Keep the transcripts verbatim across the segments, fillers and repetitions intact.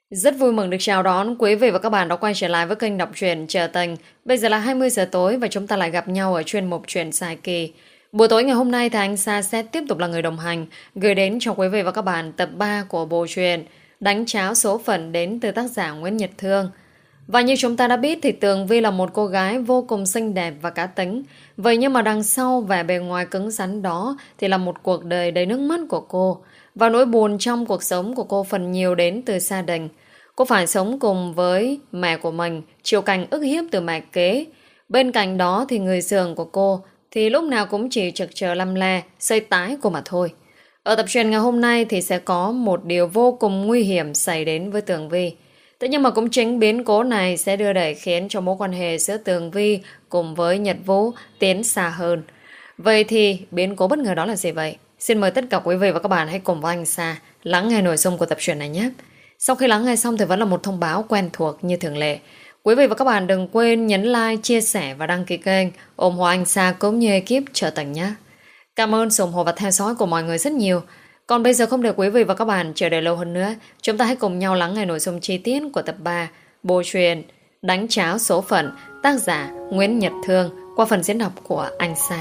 Rất vui mừng được chào đón quý vị và các bạn đã quay trở lại với kênh đọc truyện Trở Tình. Bây giờ là hai mươi giờ tối và chúng ta lại gặp nhau ở chuyên mục truyện dài kỳ. Buổi tối ngày hôm nay thì anh Sa sẽ tiếp tục là người đồng hành, gửi đến cho quý vị và các bạn tập ba của bộ truyện Đánh Tráo Số Phận đến từ tác giả Nguyễn Nhật Thương. Và như chúng ta đã biết thì Tường Vi là một cô gái vô cùng xinh đẹp và cá tính. Vậy nhưng mà đằng sau vẻ bề ngoài cứng rắn đó thì là một cuộc đời đầy nước mắt của cô. Và nỗi buồn trong cuộc sống của cô phần nhiều đến từ gia đình. Cô phải sống cùng với mẹ của mình, chịu cảnh ức hiếp từ mẹ kế. Bên cạnh đó thì người giường của cô thì lúc nào cũng chỉ trực chờ lăm le, xây tái cô mà thôi. Ở tập truyện ngày hôm nay thì sẽ có một điều vô cùng nguy hiểm xảy đến với Tường Vi. Thế nhưng mà cũng chính biến cố này sẽ đưa đẩy khiến cho mối quan hệ giữa Tường Vi cùng với Nhật Vũ tiến xa hơn. Vậy thì biến cố bất ngờ đó là gì vậy? Xin mời tất cả quý vị và các bạn hãy cùng với anh Sa lắng nghe nội dung của tập truyện này nhé. Sau khi lắng nghe xong thì vẫn là một thông báo quen thuộc như thường lệ. Quý vị và các bạn đừng quên nhấn like, chia sẻ và đăng ký kênh ủng hộ anh Sa cũng như ekip Trở Tình nhé. Cảm ơn sự ủng hộ và theo dõi của mọi người rất nhiều. Còn bây giờ không để quý vị và các bạn chờ đợi lâu hơn nữa, chúng ta hãy cùng nhau lắng nghe nội dung chi tiết của tập ba bộ truyện Đánh Tráo Số Phận, tác giả Nguyễn Nhật Thương qua phần diễn đọc của anh Sa.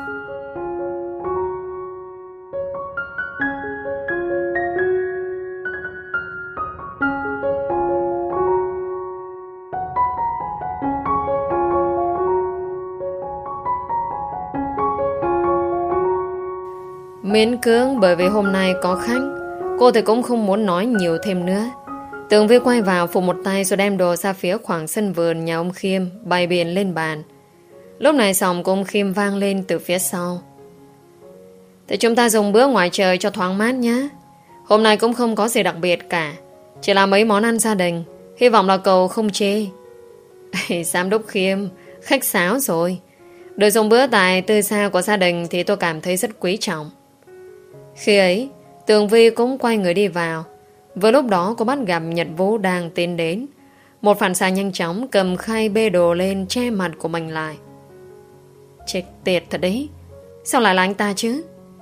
Miễn cưỡng bởi vì hôm nay có khách, cô thì cũng không muốn nói nhiều thêm nữa. Tường Vi quay vào phụ một tay rồi đem đồ ra phía khoảng sân vườn nhà ông Khiêm, bày biện lên bàn. Lúc này giọng của ông Khiêm vang lên từ phía sau. Thì chúng ta dùng bữa ngoài trời cho thoáng mát nhé. Hôm nay cũng không có gì đặc biệt cả, chỉ là mấy món ăn gia đình. Hy vọng là cậu không chê. Giám đốc Khiêm, khách sáo rồi. Được dùng bữa tại tư xa của gia đình thì tôi cảm thấy rất quý trọng. Khi ấy, Tường Vi cũng quay người đi vào. Vừa lúc đó cô bắt gặp Nhật Vũ đang tiến đến. Một phản xạ nhanh chóng cầm khay bê đồ lên che mặt của mình lại. Chết tiệt thật đấy, sao lại là anh ta chứ?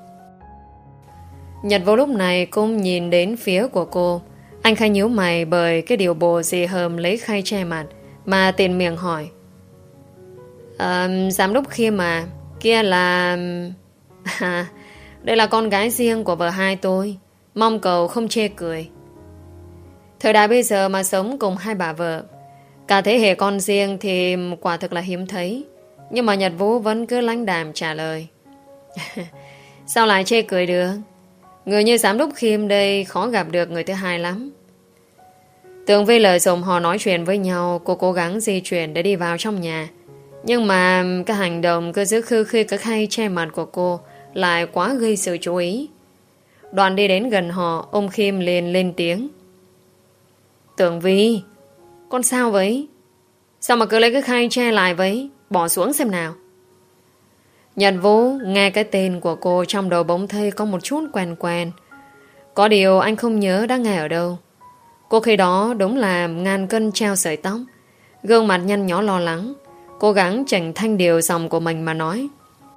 Nhật Vũ lúc này cũng nhìn đến phía của cô. Anh khai nhíu mày bởi cái điều bồ dì hờm lấy khay che mặt mà tiền miệng hỏi. À, giám đốc Khiêm mà, kia là... À, đây là con gái riêng của vợ hai tôi. Mong cậu không chê cười. Thời đại bây giờ mà sống cùng hai bà vợ, cả thế hệ con riêng thì quả thực là hiếm thấy. Nhưng mà Nhật Vũ vẫn cứ lãnh đạm trả lời. Sao lại chê cười được? Người như giám đốc Khiêm đây khó gặp được người thứ hai lắm. Tường Vi lời dùng họ nói chuyện với nhau. Cô cố gắng di chuyển để đi vào trong nhà. Nhưng mà cái hành động cứ giữ khư khi cái khay che mặt của cô lại quá gây sự chú ý. Đoàn đi đến gần họ, ông Khiêm liền lên tiếng. Tường Vi, con sao vậy? Sao mà cứ lấy cái khay che lại vậy? Bỏ xuống xem nào. Nhật Vũ nghe cái tên của cô trong đầu bỗng thấy có một chút quen quen. Có điều anh không nhớ đã nghe ở đâu. Cô khi đó đúng là ngàn cân treo sợi tóc. Gương mặt nhăn nhó lo lắng, cố gắng chỉnh thanh điều giọng của mình mà nói.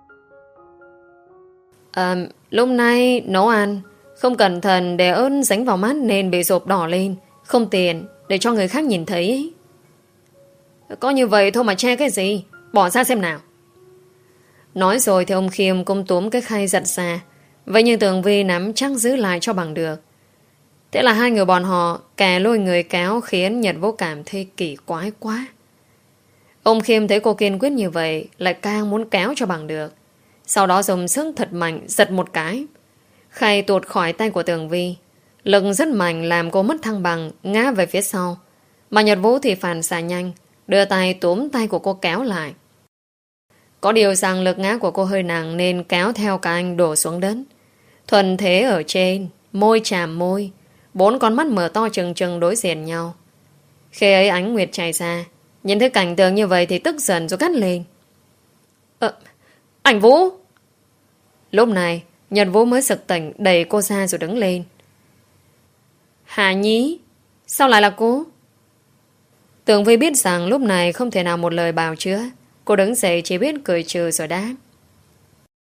À, lúc nay nấu ăn không cẩn thận để ớt dính vào mắt nên bị rộp đỏ lên. Không tiền để cho người khác nhìn thấy ấy. Có như vậy thôi mà che cái gì? Bỏ ra xem nào. Nói rồi thì ông Khiêm cũng túm cái khay giật ra. Vậy nhưng Tường Vi nắm chắc giữ lại cho bằng được. Thế là hai người bọn họ kè lôi người kéo khiến Nhật Vũ cảm thấy kỳ quái quá. Ông Khiêm thấy cô kiên quyết như vậy lại càng muốn kéo cho bằng được. Sau đó dùng sức thật mạnh giật một cái. Khay tuột khỏi tay của Tường Vi. Lực rất mạnh làm cô mất thăng bằng, ngã về phía sau. Mà Nhật Vũ thì phản xạ nhanh, đưa tay túm tay của cô kéo lại. Có điều rằng lực ngã của cô hơi nặng nên kéo theo cả anh đổ xuống đất. Thuần thế ở trên, môi chạm môi, bốn con mắt mở to trừng trừng đối diện nhau. Khi ấy Ánh Nguyệt chạy ra, nhìn thấy cảnh tượng như vậy thì tức giận rồi gắt lên. Ờ, anh Vũ! Lúc này, Nhật Vũ mới sực tỉnh đẩy cô ra rồi đứng lên. Hà Nhí, sao lại là cô? Tường Vi biết rằng lúc này không thể nào một lời bào chữa. Cô đứng dậy chỉ biết cười trừ rồi đáp.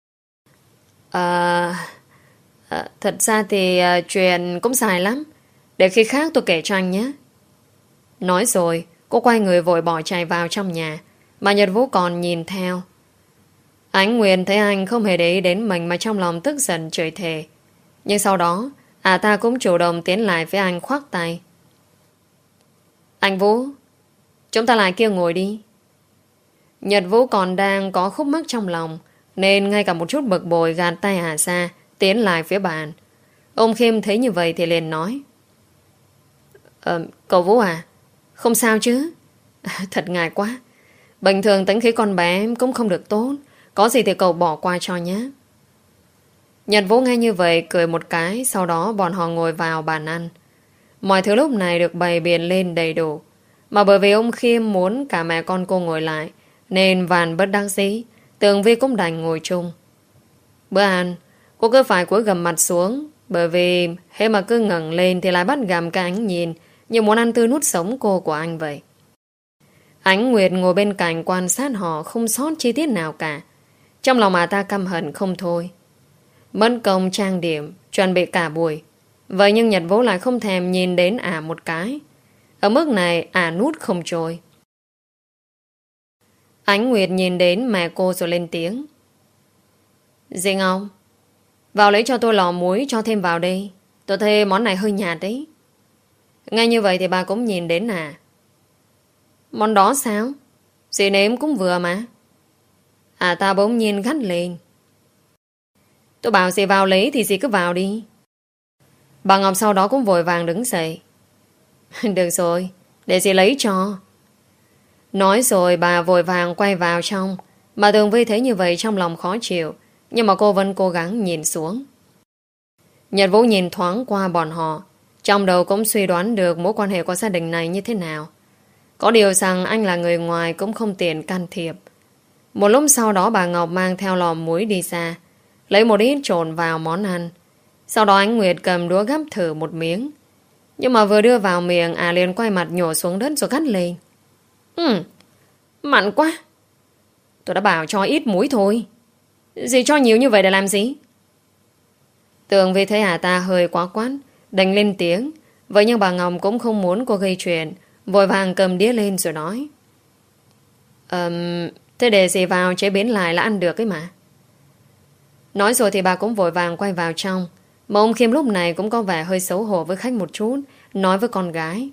À, à, thật ra thì à, chuyện cũng dài lắm. Để khi khác tôi kể cho anh nhé. Nói rồi, cô quay người vội bỏ chạy vào trong nhà, mà Nhật Vũ còn nhìn theo. Ánh Nguyệt thấy anh không hề để ý đến mình mà trong lòng tức giận chửi thề. Nhưng sau đó, à ta cũng chủ động tiến lại với anh khoác tay. Anh Vũ, chúng ta lại kia ngồi đi. Nhật Vũ còn đang có khúc mắc trong lòng, nên ngay cả một chút bực bội gạt tay à ra, tiến lại phía bàn. Ông Khiêm thấy như vậy thì liền nói. Ờ, cậu Vũ à, không sao chứ? Thật ngại quá. Bình thường tính khí con bé em cũng không được tốt. Có gì thì cậu bỏ qua cho nhé. Nhật Vũ nghe như vậy cười một cái. Sau đó bọn họ ngồi vào bàn ăn. Mọi thứ lúc này được bày biện lên đầy đủ. Mà bởi vì ông Khiêm muốn cả mẹ con cô ngồi lại, nên Vàn bất đắc dĩ, Tường Vi cũng đành ngồi chung. Bữa ăn, cô cứ phải cúi gằm mặt xuống, bởi vì hễ mà cứ ngẩng lên thì lại bắt gặp cả ánh nhìn như muốn ăn tươi nuốt sống cô của anh vậy. Ánh Nguyệt ngồi bên cạnh quan sát họ không sót chi tiết nào cả. Trong lòng mà ta căm hận không thôi. Mất công trang điểm, chuẩn bị cả buổi. Vậy nhưng Nhật Vũ lại không thèm nhìn đến ả một cái. Ở mức này ả nuốt không trôi. Ánh Nguyệt nhìn đến mẹ cô rồi lên tiếng. Dì Ngọc, vào lấy cho tôi lò muối cho thêm vào đây. Tôi thấy món này hơi nhạt đấy. Ngay như vậy thì bà cũng nhìn đến à. Món đó sao? Dì nếm cũng vừa mà. À ta bỗng nhiên gắt lên. Tôi bảo dì vào lấy thì dì cứ vào đi. Bà Ngọc sau đó cũng vội vàng đứng dậy. Được rồi, để dì lấy cho. Nói rồi bà vội vàng quay vào trong. Mà Tường Vi thấy như vậy trong lòng khó chịu, nhưng mà cô vẫn cố gắng nhìn xuống. Nhật Vũ nhìn thoáng qua bọn họ, trong đầu cũng suy đoán được mối quan hệ của gia đình này như thế nào. Có điều rằng anh là người ngoài cũng không tiện can thiệp. Một lúc sau đó bà Ngọc mang theo lò muối đi ra, lấy một ít trộn vào món ăn. Sau đó Ánh Nguyệt cầm đũa gắp thử một miếng. Nhưng mà vừa đưa vào miệng, à liền quay mặt nhổ xuống đất rồi gắt lên. Ừ, mặn quá. Tôi đã bảo cho ít muối thôi. Dì cho nhiều như vậy để làm gì? Tường Vi thấy à ta hơi quá quát, đành lên tiếng. Vậy nhưng bà Ngọc cũng không muốn cô gây chuyện, vội vàng cầm đĩa lên rồi nói. um, Thế để dì vào chế biến lại là ăn được ấy mà. Nói rồi thì bà cũng vội vàng quay vào trong. Mà ông Khiêm lúc này cũng có vẻ hơi xấu hổ với khách một chút, nói với con gái.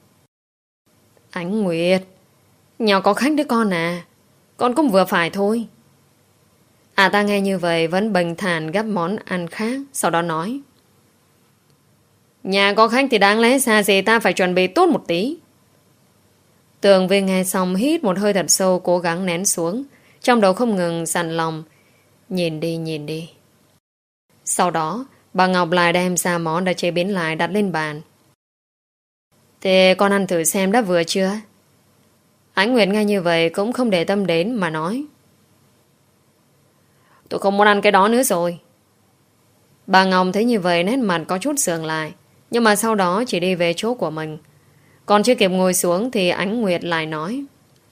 Ánh Nguyệt, nhà có khách đấy con à. Con cũng vừa phải thôi. À ta nghe như vậy vẫn bình thản gắp món ăn khác. Sau đó nói. Nhà có khách thì đáng lẽ xa gì ta phải chuẩn bị tốt một tí. Tường Vi nghe xong hít một hơi thật sâu, cố gắng nén xuống, trong đầu không ngừng dặn lòng. Nhìn đi nhìn đi. Sau đó bà Ngọc lại đem ra món đã chế biến lại đặt lên bàn. Thế con ăn thử xem đã vừa chưa? Ánh Nguyệt nghe như vậy cũng không để tâm đến mà nói. Tôi không muốn ăn cái đó nữa rồi. Bà Ngọc thấy như vậy nét mặt có chút sượng lại, nhưng mà sau đó chỉ đi về chỗ của mình. Còn chưa kịp ngồi xuống thì Ánh Nguyệt lại nói.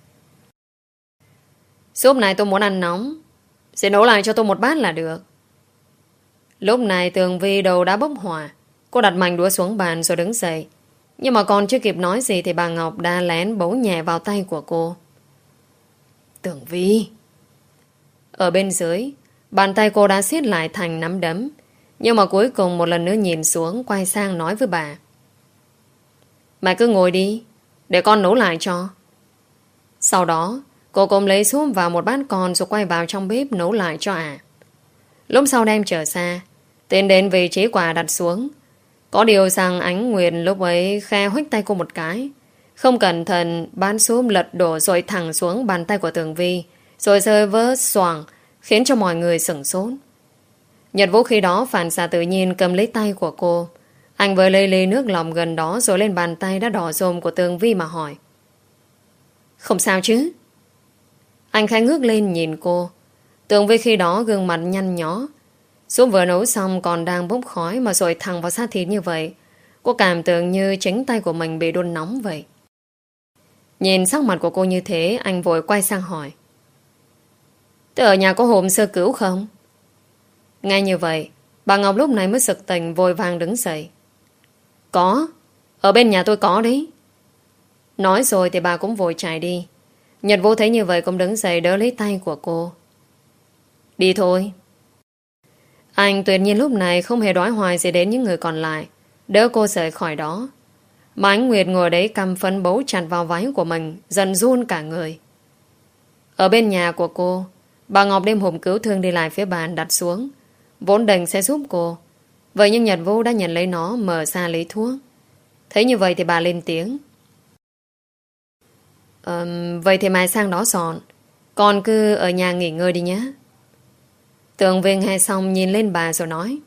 Súp này tôi muốn ăn nóng, sẽ nấu lại cho tôi một bát là được. Lúc này Tường Vi đầu đã bốc hỏa. Cô đặt mạnh đũa xuống bàn rồi đứng dậy. Nhưng mà còn chưa kịp nói gì thì bà Ngọc đã lén bấu nhẹ vào tay của cô. Tường Vi. Ở bên dưới, bàn tay cô đã siết lại thành nắm đấm. Nhưng mà cuối cùng một lần nữa nhìn xuống, quay sang nói với bà. Mày cứ ngồi đi, để con nấu lại cho. Sau đó cô cũng lấy súp vào một bát con rồi quay vào trong bếp nấu lại cho ả. À. Lúc sau đem trở ra, tiến đến vị trí quả đặt xuống. Có điều rằng Ánh Nguyệt lúc ấy khe huých tay cô một cái. Không cẩn thận bát súp lật đổ rồi thẳng xuống bàn tay của Tường Vi, rồi rơi vỡ xoàng, khiến cho mọi người sửng sốt. Nhật Vũ khi đó phản xạ tự nhiên cầm lấy tay của cô. Anh với lấy ly nước lòng gần đó rồi lên bàn tay đã đỏ rôm của Tường Vi mà hỏi. Không sao chứ? Anh khẽ ngước lên nhìn cô. Tường Vi khi đó gương mặt nhăn nhó. Súp vừa nấu xong còn đang bốc khói mà rồi thẳng vào xác thịt như vậy. Cô cảm tưởng như chính tay của mình bị đun nóng vậy. Nhìn sắc mặt của cô như thế, anh vội quay sang hỏi. Thế ở nhà có hộp sơ cứu không? Ngay như vậy, bà Ngọc lúc này mới sực tỉnh vội vàng đứng dậy. Có, Ở bên nhà tôi có đấy. Nói rồi thì bà cũng vội chạy đi. Nhật Vũ thấy như vậy cũng đứng dậy đỡ lấy tay của cô. Đi thôi. Anh tuyệt nhiên lúc này không hề đoái hoài gì đến những người còn lại, đỡ cô rời khỏi đó. Mà anh Nguyệt ngồi đấy cầm phấn bấu chặt vào váy của mình, dần run cả người. Ở bên nhà của cô, bà Ngọc đem hộp cứu thương đi lại phía bàn đặt xuống, vốn định sẽ giúp cô. Vậy nhưng Nhật Vũ đã nhận lấy nó, mở ra lấy thuốc. Thấy như vậy thì bà lên tiếng. Ờ, vậy thì mai sang đó dọn, con cứ ở nhà nghỉ ngơi đi nhé. Tường Vi nghe xong nhìn lên bà rồi nói.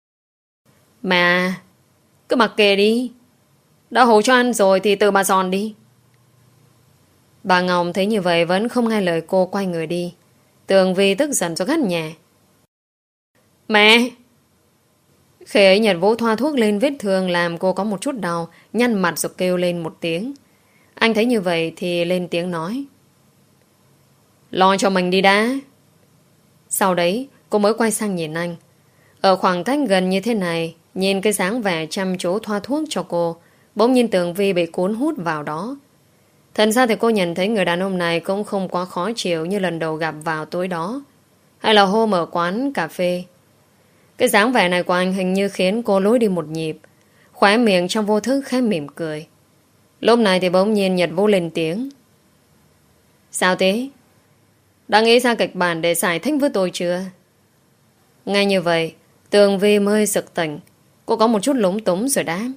Mà cứ mặc kệ đi, đã hỗ cho ăn rồi thì tự bà dọn đi. Bà Ngọc thấy như vậy vẫn không nghe lời cô, quay người đi. Tường Vi tức giận rồi gắt nhẹ. Mẹ! Khi ấy Nhật Vũ thoa thuốc lên vết thương làm cô có một chút đau, nhăn mặt rồi kêu lên một tiếng. Anh thấy như vậy thì lên tiếng nói. Lo cho mình đi đã. Sau đấy cô mới quay sang nhìn anh. Ở khoảng cách gần như thế này, nhìn cái dáng vẻ chăm chú thoa thuốc cho cô, bỗng nhiên Tường Vi bị cuốn hút vào đó. Thật ra thì cô nhận thấy người đàn ông này cũng không quá khó chịu như lần đầu gặp vào tối đó, hay là hôm ở quán cà phê. Cái dáng vẻ này của anh hình như khiến cô lối đi một nhịp, khóe miệng trong vô thức khẽ mỉm cười. Lúc này thì bỗng nhiên Nhật Vũ lên tiếng. Sao thế? Đã nghĩ ra kịch bản để giải thích với tôi chưa? Ngay như vậy, Tường Vi mới sực tỉnh. Cô có một chút lúng túng rồi đáp.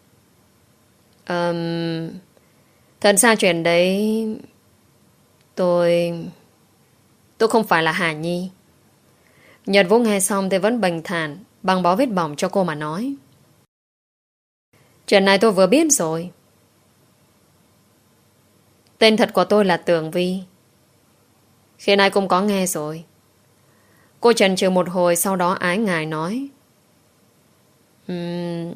um, Thật ra chuyện đấy, Tôi Tôi không phải là Hà Nhi. Nhật Vũ nghe xong thì vẫn bình thản, băng bó vết bỏng cho cô mà nói. Chuyện này tôi vừa biết rồi. Tên thật của tôi là Tường Vi. Khi nay cũng có nghe rồi. Cô chần chừ một hồi, sau đó ái ngại nói. um,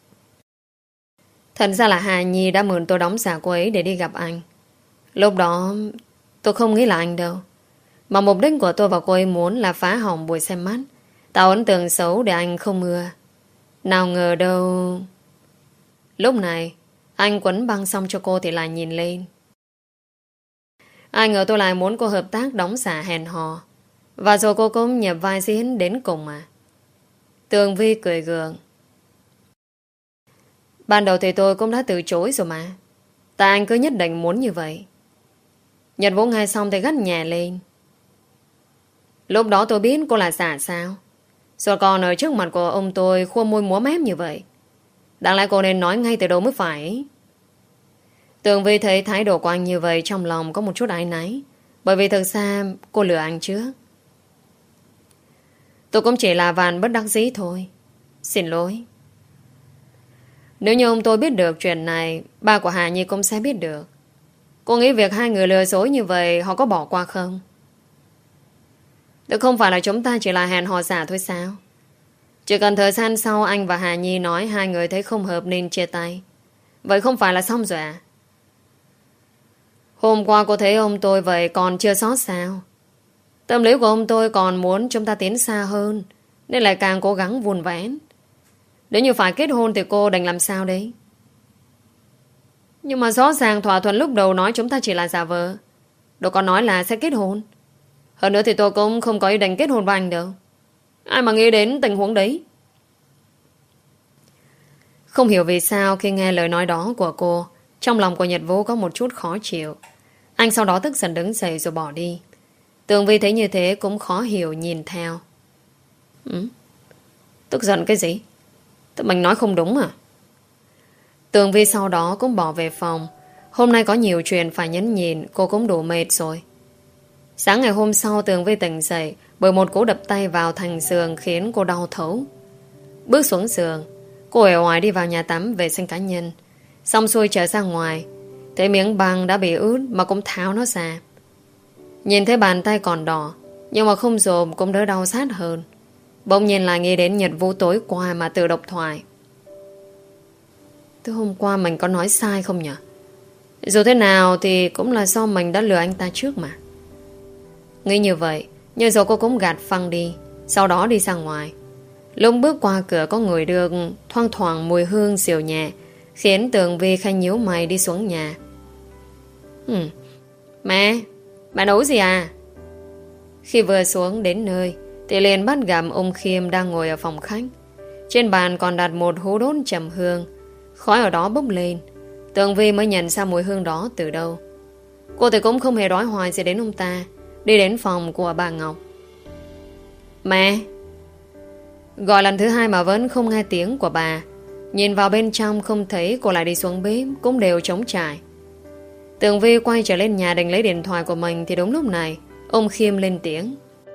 Thật ra là Hà Nhi đã mượn tôi đóng giả cô ấy để đi gặp anh. Lúc đó tôi không nghĩ là anh đâu, mà mục đích của tôi và cô ấy muốn là phá hỏng buổi xem mắt, tạo ấn tượng xấu để anh không ưa. Nào ngờ đâu. Lúc này anh quấn băng xong cho cô thì lại nhìn lên. Ai ngờ tôi lại muốn cô hợp tác đóng giả hẹn hò, và rồi cô cũng nhập vai diễn đến cùng mà. Tường Vi cười gượng. Ban đầu thì tôi cũng đã từ chối rồi mà, tại anh cứ nhất định muốn như vậy. Nhật Vũ nghe xong thì gắt nhẹ lên. Lúc đó tôi biết cô là giả sao, rồi còn ở trước mặt của ông tôi khua môi múa mép như vậy. Đáng lẽ cô nên nói ngay từ đầu mới phải. Tường Vi thấy thái độ của anh như vậy, trong lòng có một chút áy náy, bởi vì thực ra cô lừa anh trước. Tôi cũng chỉ là vàn bất đắc dĩ thôi. Xin lỗi. Nếu như ông tôi biết được chuyện này, ba của Hà Nhi cũng sẽ biết được. Cô nghĩ việc hai người lừa dối như vậy họ có bỏ qua không? Được, không phải là chúng ta chỉ là hẹn hò giả thôi sao? Chỉ cần thời gian sau anh và Hà Nhi nói hai người thấy không hợp nên chia tay, vậy không phải là xong rồi à? Hôm qua cô thấy ông tôi vậy còn chưa xót sao? Tâm lý của ông tôi còn muốn chúng ta tiến xa hơn, nên lại càng cố gắng vun vén. Nếu như phải kết hôn thì cô đành làm sao đấy? Nhưng mà rõ ràng thỏa thuận lúc đầu nói chúng ta chỉ là giả vờ, đâu có nói là sẽ kết hôn. Hơn nữa thì tôi cũng không có ý định kết hôn với anh đâu. Ai mà nghĩ đến tình huống đấy. Không hiểu vì sao khi nghe lời nói đó của cô, trong lòng của Nhật Vũ có một chút khó chịu. Anh sau đó tức giận đứng dậy rồi bỏ đi. Tường Vi thấy như thế cũng khó hiểu nhìn theo. Ừ? Tức giận cái gì? Tụi mình nói không đúng à? Tường Vi sau đó cũng bỏ về phòng. Hôm nay có nhiều chuyện phải nhấn nhìn, cô cũng đủ mệt rồi. Sáng ngày hôm sau Tường Vi tỉnh dậy bởi một cú đập tay vào thành giường khiến cô đau thấu. Bước xuống giường, cô uể oải đi vào nhà tắm vệ sinh cá nhân. Xong xuôi trở ra ngoài, thấy miếng băng đã bị ướt mà cũng tháo nó ra. Nhìn thấy bàn tay còn đỏ, nhưng mà không dồn cũng đỡ đau sát hơn. Bỗng nhiên lại nghĩ đến Nhật Vũ tối qua mà tự độc thoại. Từ hôm qua mình có nói sai không nhỉ? Dù thế nào thì cũng là do mình đã lừa anh ta trước mà. Nghĩ như vậy, nhưng rồi cô cũng gạt phăng đi, sau đó đi ra ngoài. Lúc bước qua cửa có người đưa thoang thoảng mùi hương dịu nhẹ, khiến Tường Vi khanh nhíu mày đi xuống nhà. Hừm, Mẹ, bà nấu gì à? Khi vừa xuống đến nơi thì liền bắt gặp ông Khiêm đang ngồi ở phòng khách. Trên bàn còn đặt một hũ đốt trầm hương. Khói ở đó bốc lên. Tường Vi mới nhận ra mùi hương đó từ đâu. Cô thì cũng không hề đói hoài gì đến ông ta. Đi đến phòng của bà Ngọc. Mẹ! Gọi lần thứ hai mà vẫn không nghe tiếng của bà. Nhìn vào bên trong không thấy cô lại đi xuống bếp, cũng đều trống trải. Tường Vi quay trở lên nhà định lấy điện thoại của mình thì đúng lúc này ông Khiêm lên tiếng.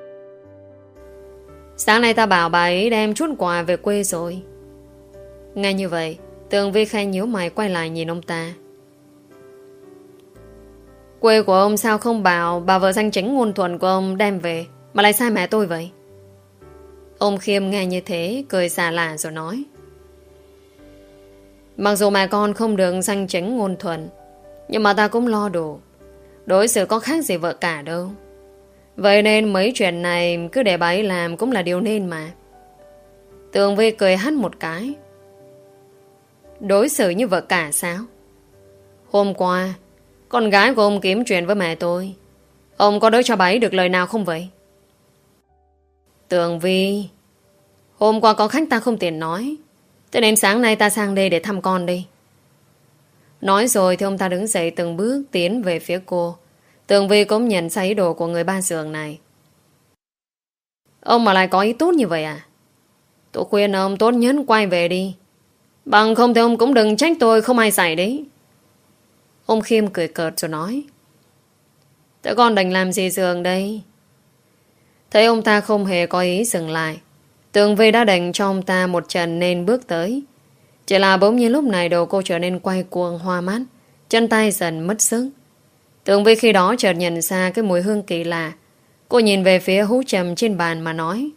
Sáng nay ta bảo bà ấy đem chút quà về quê rồi. Nghe như vậy, Tường Vi khẽ nhíu mày quay lại nhìn ông ta. Quê của ông sao không bảo bà vợ danh chính ngôn thuận của ông đem về, mà lại sai mẹ tôi vậy? Ông Khiêm nghe như thế, cười xà lả rồi nói. Mặc dù mẹ con không được danh chính ngôn thuận, nhưng mà ta cũng lo đủ. Đối xử có khác gì vợ cả đâu. Vậy nên mấy chuyện này cứ để bà ấy làm cũng là điều nên mà. Tường Vi cười hắt một cái. Đối xử như vợ cả sao? Hôm qua con gái của ông kiếm chuyện với mẹ tôi. Ông có đối cho bà ấy được lời nào không vậy? Tường Vi, hôm qua có khách ta không tiện nói, cho nên sáng nay ta sang đây để thăm con đi. Nói rồi thì ông ta đứng dậy từng bước tiến về phía cô. Tường Vi cũng nhận ra ý đồ của người ba giường này. Ông mà lại có ý tốt như vậy à? Tôi khuyên ông tốt nhất quay về đi. Bằng không thì ông cũng đừng trách tôi không ai xảy đấy. Ông Khiêm cười cợt rồi nói. Thế con định làm gì giường đây? Thấy ông ta không hề có ý dừng lại, Tường Vi đã định cho ông ta một trận nên bước tới. Chỉ là bỗng nhiên lúc này đầu cô trở nên quay cuồng hoa mắt, chân tay dần mất sức. Tường Vi khi đó chợt nhận ra cái mùi hương kỳ lạ. Cô nhìn về phía hũ trầm trên bàn mà nói.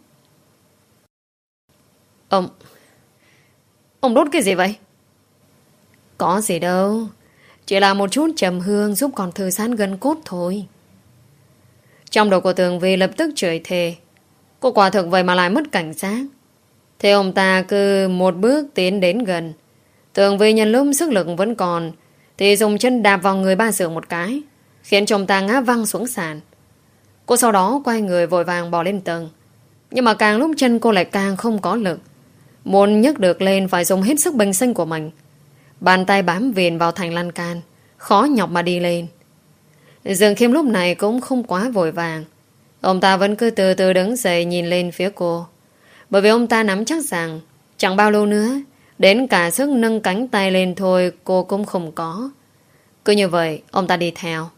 Ông... Ông đốt cái gì vậy? Có gì đâu, chỉ là một chút trầm hương giúp con thư giãn gân cốt thôi. Trong đầu của Tường Vi lập tức chửi thề. Cô quả thực vậy mà lại mất cảnh giác. Thế ông ta cứ một bước tiến đến gần. Tường Vi nhân lúc sức lực vẫn còn thì dùng chân đạp vào người ba Sưởng một cái, khiến cho ông ta ngã văng xuống sàn. Cô sau đó quay người vội vàng bò lên tầng. Nhưng mà càng lúc chân cô lại càng không có lực. Muốn nhấc được lên phải dùng hết sức bình sinh của mình. Bàn tay bám viền vào thành lan can, khó nhọc mà đi lên. Dương Khiêm lúc này cũng không quá vội vàng. Ông ta vẫn cứ từ từ đứng dậy nhìn lên phía cô. Bởi vì ông ta nắm chắc rằng chẳng bao lâu nữa, đến cả sức nâng cánh tay lên thôi cô cũng không có. Cứ như vậy ông ta đi theo.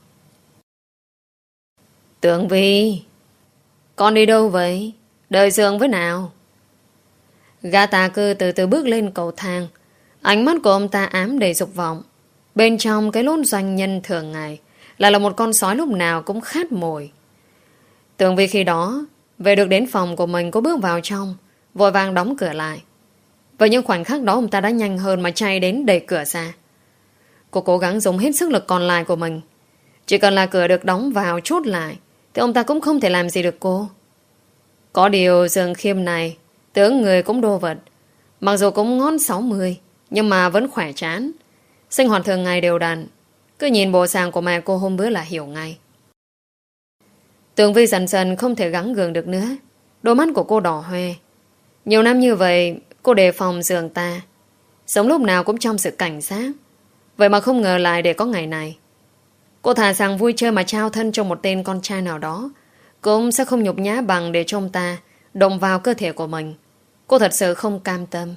Tường Vi, con đi đâu vậy? Đợi Dương với nào. Gã ta cứ từ từ bước lên cầu thang. Ánh mắt của ông ta ám đầy dục vọng. Bên trong cái lốt doanh nhân thường ngày lại là một con sói lúc nào cũng khát mồi. Tường Vi khi đó về được đến phòng của mình, có bước vào trong, vội vàng đóng cửa lại. Và những khoảnh khắc đó ông ta đã nhanh hơn mà chạy đến đẩy cửa ra. Cô cố gắng dùng hết sức lực còn lại của mình. Chỉ cần là cửa được đóng vào chốt lại thì ông ta cũng không thể làm gì được cô. Có điều Dương Khiêm này tướng người cũng đô vật. Mặc dù cũng ngón sáu mươi, nhưng mà vẫn khỏe chán. Sinh hoạt thường ngày đều đặn. Cứ nhìn bộ dạng của mẹ cô hôm bữa là hiểu ngay. Tường Vi dần dần không thể gắng gượng được nữa. Đôi mắt của cô đỏ hoe. Nhiều năm như vậy cô đề phòng giường ta, sống lúc nào cũng trong sự cảnh giác. Vậy mà không ngờ lại để có ngày này. Cô thà rằng vui chơi mà trao thân cho một tên con trai nào đó, cũng sẽ không nhục nhã bằng để cho ông ta động vào cơ thể của mình. Cô thật sự không cam tâm.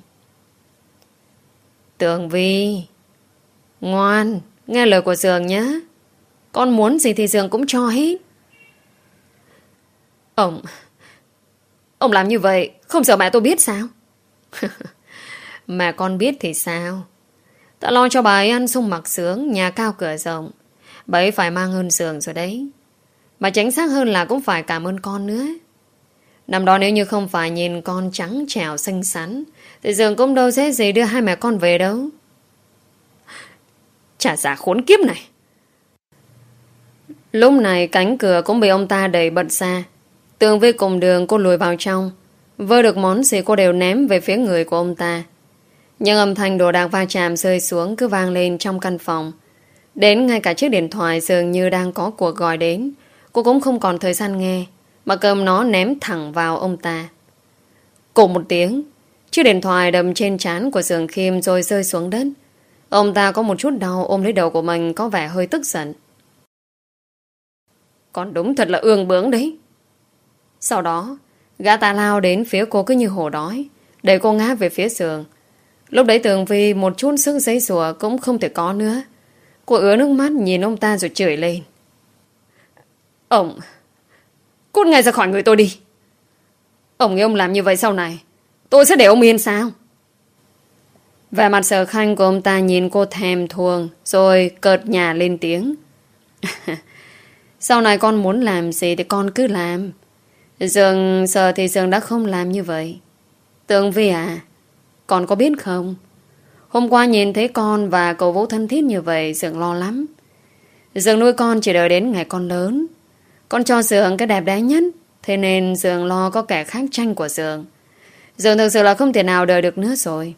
Tường Vi, ngoan, nghe lời của Dường nhé. Con muốn gì thì Dường cũng cho hết. Ông Ông làm như vậy không sợ mẹ tôi biết sao? Mẹ con biết thì sao? Ta lo cho bà ấy ăn sung mặc sướng, nhà cao cửa rộng. Bà ấy phải mang ơn Dường rồi đấy. Mà chính xác hơn là cũng phải cảm ơn con nữa. Năm đó nếu như không phải nhìn con trắng trẻo xinh xắn thì Dường cũng đâu dễ gì đưa hai mẹ con về đâu. Chả giả khốn kiếp này. Lúc này cánh cửa cũng bị ông ta đẩy bật ra. Tường Vi cùng Đường cô lùi vào trong. Vơ được món gì cô đều ném về phía người của ông ta. Nhưng âm thanh đồ đạc va chạm rơi xuống cứ vang lên trong căn phòng. Đến ngay cả chiếc điện thoại dường như đang có cuộc gọi đến, cô cũng không còn thời gian nghe, mà cầm nó ném thẳng vào ông ta. Cộp một tiếng, chiếc điện thoại đâm trên trán của Dường Khiêm rồi rơi xuống đất. Ông ta có một chút đau, ôm lấy đầu của mình, có vẻ hơi tức giận. Con đúng thật là ương bướng đấy. Sau đó, gã ta lao đến phía cô cứ như hổ đói, đẩy cô ngã về phía giường. Lúc đấy Tường Vi một chút sức giãy giụa cũng không thể có nữa. Cô ứa nước mắt nhìn ông ta rồi chửi lên. Ông, cút ngay ra khỏi người tôi đi. Ông nghĩ ông làm như vậy sau này tôi sẽ để ông yên sao? Vẻ mặt Sở Khanh của ông ta nhìn cô thèm thuồng, rồi cợt nhả lên tiếng. Sau này con muốn làm gì thì con cứ làm. Dường giờ thì Dường đã không làm như vậy. Tường Vi à, con có biết không, hôm qua nhìn thấy con và cậu Vũ thân thiết như vậy, Dường lo lắm. Dường nuôi con chỉ đợi đến ngày con lớn. Con cho Dường cái đẹp đẽ nhất, thế nên Dường lo có kẻ khác tranh của Dường. Dường thực sự là không thể nào đợi được nữa rồi.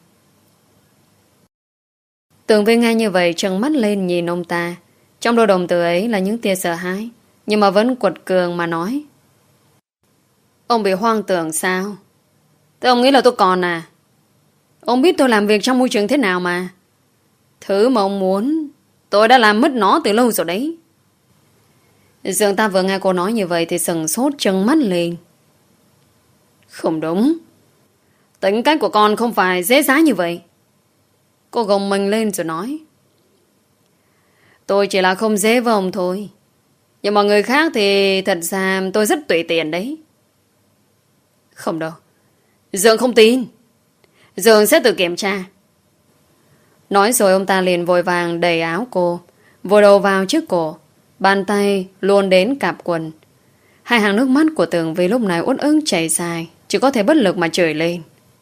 Tường Vi nghe như vậy trừng mắt lên nhìn ông ta. Trong đôi đồng tử ấy là những tia sợ hãi, nhưng mà vẫn quật cường mà nói. Ông bị hoang tưởng sao? Thế ông nghĩ là tôi còn à? Ông biết tôi làm việc trong môi trường thế nào mà. Thứ mà ông muốn tôi đã làm mất nó từ lâu rồi đấy. Dương ta vừa nghe cô nói như vậy thì sừng sốt trừng mắt lên. Không đúng. Tính cách của con không phải dễ dãi như vậy. Cô gồng mình lên rồi nói. Tôi chỉ là không dễ với ông thôi. Nhưng mà người khác thì thật ra tôi rất tùy tiện đấy. Không đâu. Dương không tin. Dương sẽ tự kiểm tra. Nói rồi ông ta liền vội vàng đẩy áo cô, vội đầu vào trước cổ, bàn tay luôn đến cạp quần. Hai hàng nước mắt của Tường Vi lúc này uất ức chảy dài, chỉ có thể bất lực mà chửi lên.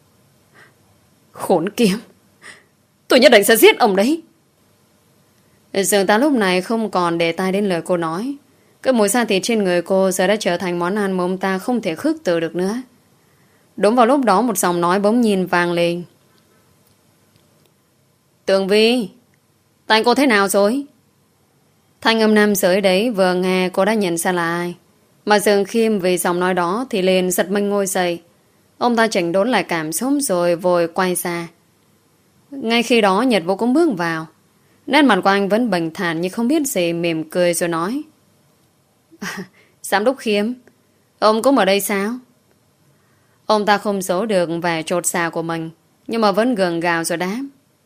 Khốn kiếp, tôi nhất định sẽ giết ông đấy. Dương ta lúc này không còn để tai đến lời cô nói. Cái mùi da thịt trên người cô giờ đã trở thành món ăn mà ông ta không thể khước từ được nữa. Đúng vào lúc đó một giọng nói bỗng nhiên vang lên. Tường Vi, tay cô thế nào rồi? Thanh âm nam giới đấy vừa nghe cô đã nhận ra là ai. Mà Dường Khiêm vì giọng nói đó thì liền giật mình ngồi dậy. Ông ta chỉnh đốn lại cảm xúc rồi vội quay ra. Ngay khi đó Nhật Vũ cũng bước vào. Nét mặt của anh vẫn bình thản như không biết gì, mỉm cười rồi nói. À, Giám đốc Khiêm, ông cũng ở đây sao? Ông ta không giấu được vẻ chột dạ của mình, nhưng mà vẫn gượng gạo rồi đáp.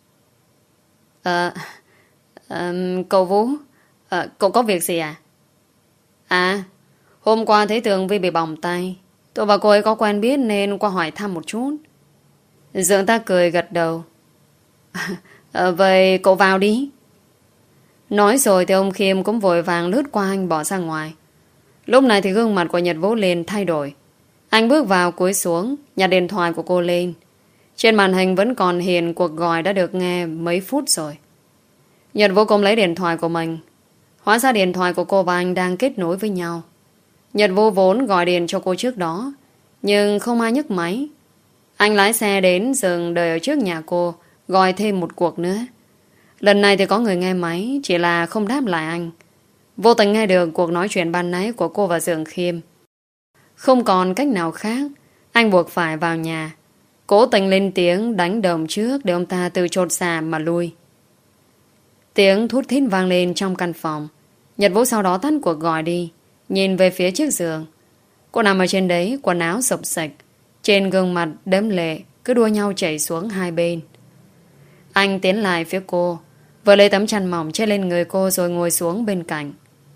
Ờ, à, cậu Vũ, à, cậu có việc gì à? À, hôm qua thấy Tường Vi bị bỏng tay, tôi và cô ấy có quen biết nên qua hỏi thăm một chút. Dương ta cười gật đầu. À, vậy cậu vào đi. Nói rồi thì ông Khiêm cũng vội vàng lướt qua anh bỏ ra ngoài. Lúc này thì gương mặt của Nhật Vũ liền thay đổi. Anh bước vào cúi xuống, nhặt điện thoại của cô lên. Trên màn hình vẫn còn hiện cuộc gọi đã được nghe mấy phút rồi. Nhật Vũ cũng lấy điện thoại của mình. Hóa ra điện thoại của cô và anh đang kết nối với nhau. Nhật Vũ vốn gọi điện cho cô trước đó, nhưng không ai nhấc máy. Anh lái xe đến dừng đợi ở trước nhà cô, gọi thêm một cuộc nữa. Lần này thì có người nghe máy, chỉ là không đáp lại anh. Vô tình nghe được cuộc nói chuyện ban nãy của cô và Dường Khiêm. Không còn cách nào khác, anh buộc phải vào nhà, cố tình lên tiếng đánh đồng trước để ông ta từ chột dạ mà lui. Tiếng thút thít vang lên trong căn phòng. Nhật Vũ sau đó tắt cuộc gọi đi, nhìn về phía chiếc giường. Cô nằm ở trên đấy, quần áo sộc sạch, trên gương mặt đẫm lệ cứ đua nhau chảy xuống hai bên. Anh tiến lại phía cô, vừa lấy tấm chăn mỏng che lên người cô rồi ngồi xuống bên cạnh.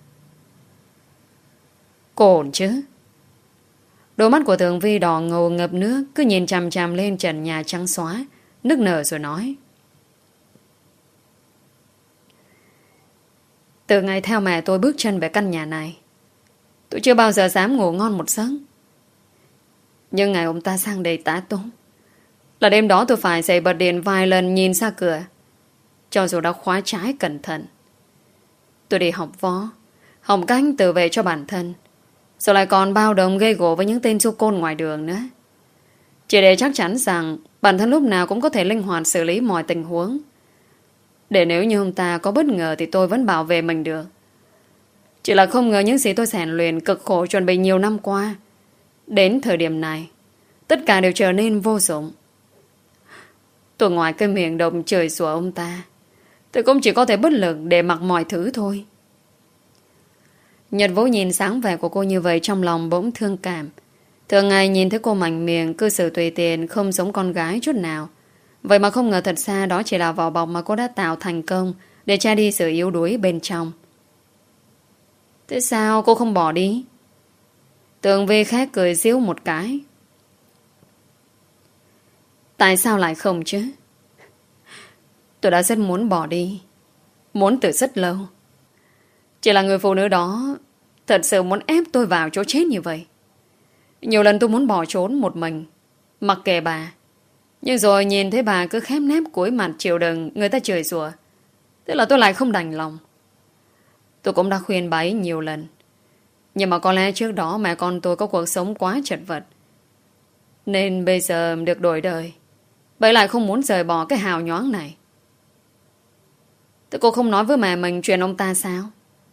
Cô ổn chứ? Đôi mắt của Tường Vi đỏ ngầu ngập nước, cứ nhìn chằm chằm lên trần nhà trắng xóa, nức nở rồi nói. Từ ngày theo mẹ tôi bước chân về căn nhà này, tôi chưa bao giờ dám ngủ ngon một giấc. Nhưng ngày ông ta sang đây tá túc, là đêm đó tôi phải dậy bật điện vài lần nhìn ra cửa, cho dù đã khóa trái cẩn thận. Tôi đi học võ, học cách tự vệ cho bản thân, rồi lại còn bao đồng gây gổ với những tên du côn ngoài đường nữa. Chỉ để chắc chắn rằng bản thân lúc nào cũng có thể linh hoạt xử lý mọi tình huống. Để nếu như ông ta có bất ngờ thì tôi vẫn bảo vệ mình được. Chỉ là không ngờ những gì tôi rèn luyện cực khổ chuẩn bị nhiều năm qua, đến thời điểm này, tất cả đều trở nên vô dụng. Tôi ngoài cái miệng đồng chửi rủa ông ta, tôi cũng chỉ có thể bất lực để mặc mọi thứ thôi. Nhật Vũ nhìn sáng vẻ của cô như vậy, trong lòng bỗng thương cảm. Thường ngày nhìn thấy cô mạnh miệng, cư xử tùy tiện, không giống con gái chút nào. Vậy mà không ngờ thật ra đó chỉ là vỏ bọc mà cô đã tạo thành công để che đi sự yếu đuối bên trong. Thế sao cô không bỏ đi? Tường Vi khác cười giễu một cái. Tại sao lại không chứ? Tôi đã rất muốn bỏ đi, muốn từ rất lâu. Chỉ là người phụ nữ đó thật sự muốn ép tôi vào chỗ chết như vậy. Nhiều lần tôi muốn bỏ trốn một mình, mặc kệ bà. Nhưng rồi nhìn thấy bà cứ khép nép cúi mặt chịu đựng người ta chửi rủa, thế là tôi lại không đành lòng. Tôi cũng đã khuyên bà ấy nhiều lần, nhưng mà có lẽ trước đó mẹ con tôi có cuộc sống quá chật vật, nên bây giờ được đổi đời, bà ấy lại không muốn rời bỏ cái hào nhoáng này. Thế cô không nói với mẹ mình chuyện ông ta sao?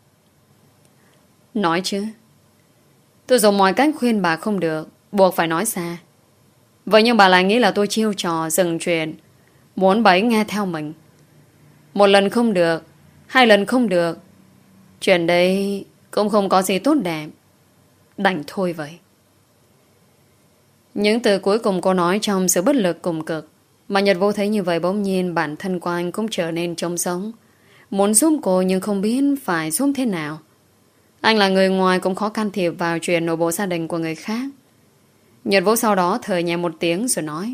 Nói chứ. Tôi dùng mọi cách khuyên bà không được, buộc phải nói xa. Vậy nhưng bà lại nghĩ là tôi chiêu trò dừng chuyện, muốn bà ấy nghe theo mình. Một lần không được, hai lần không được, chuyện đấy cũng không có gì tốt đẹp, đành thôi vậy. Những từ cuối cùng cô nói trong sự bất lực cùng cực, mà Nhật Vũ thấy như vậy bỗng nhiên bản thân của anh cũng trở nên trống sống. Muốn giúp cô nhưng không biết phải giúp thế nào. Anh là người ngoài cũng khó can thiệp vào chuyện nội bộ gia đình của người khác. Nhật Vũ sau đó thở nhẹ một tiếng rồi nói: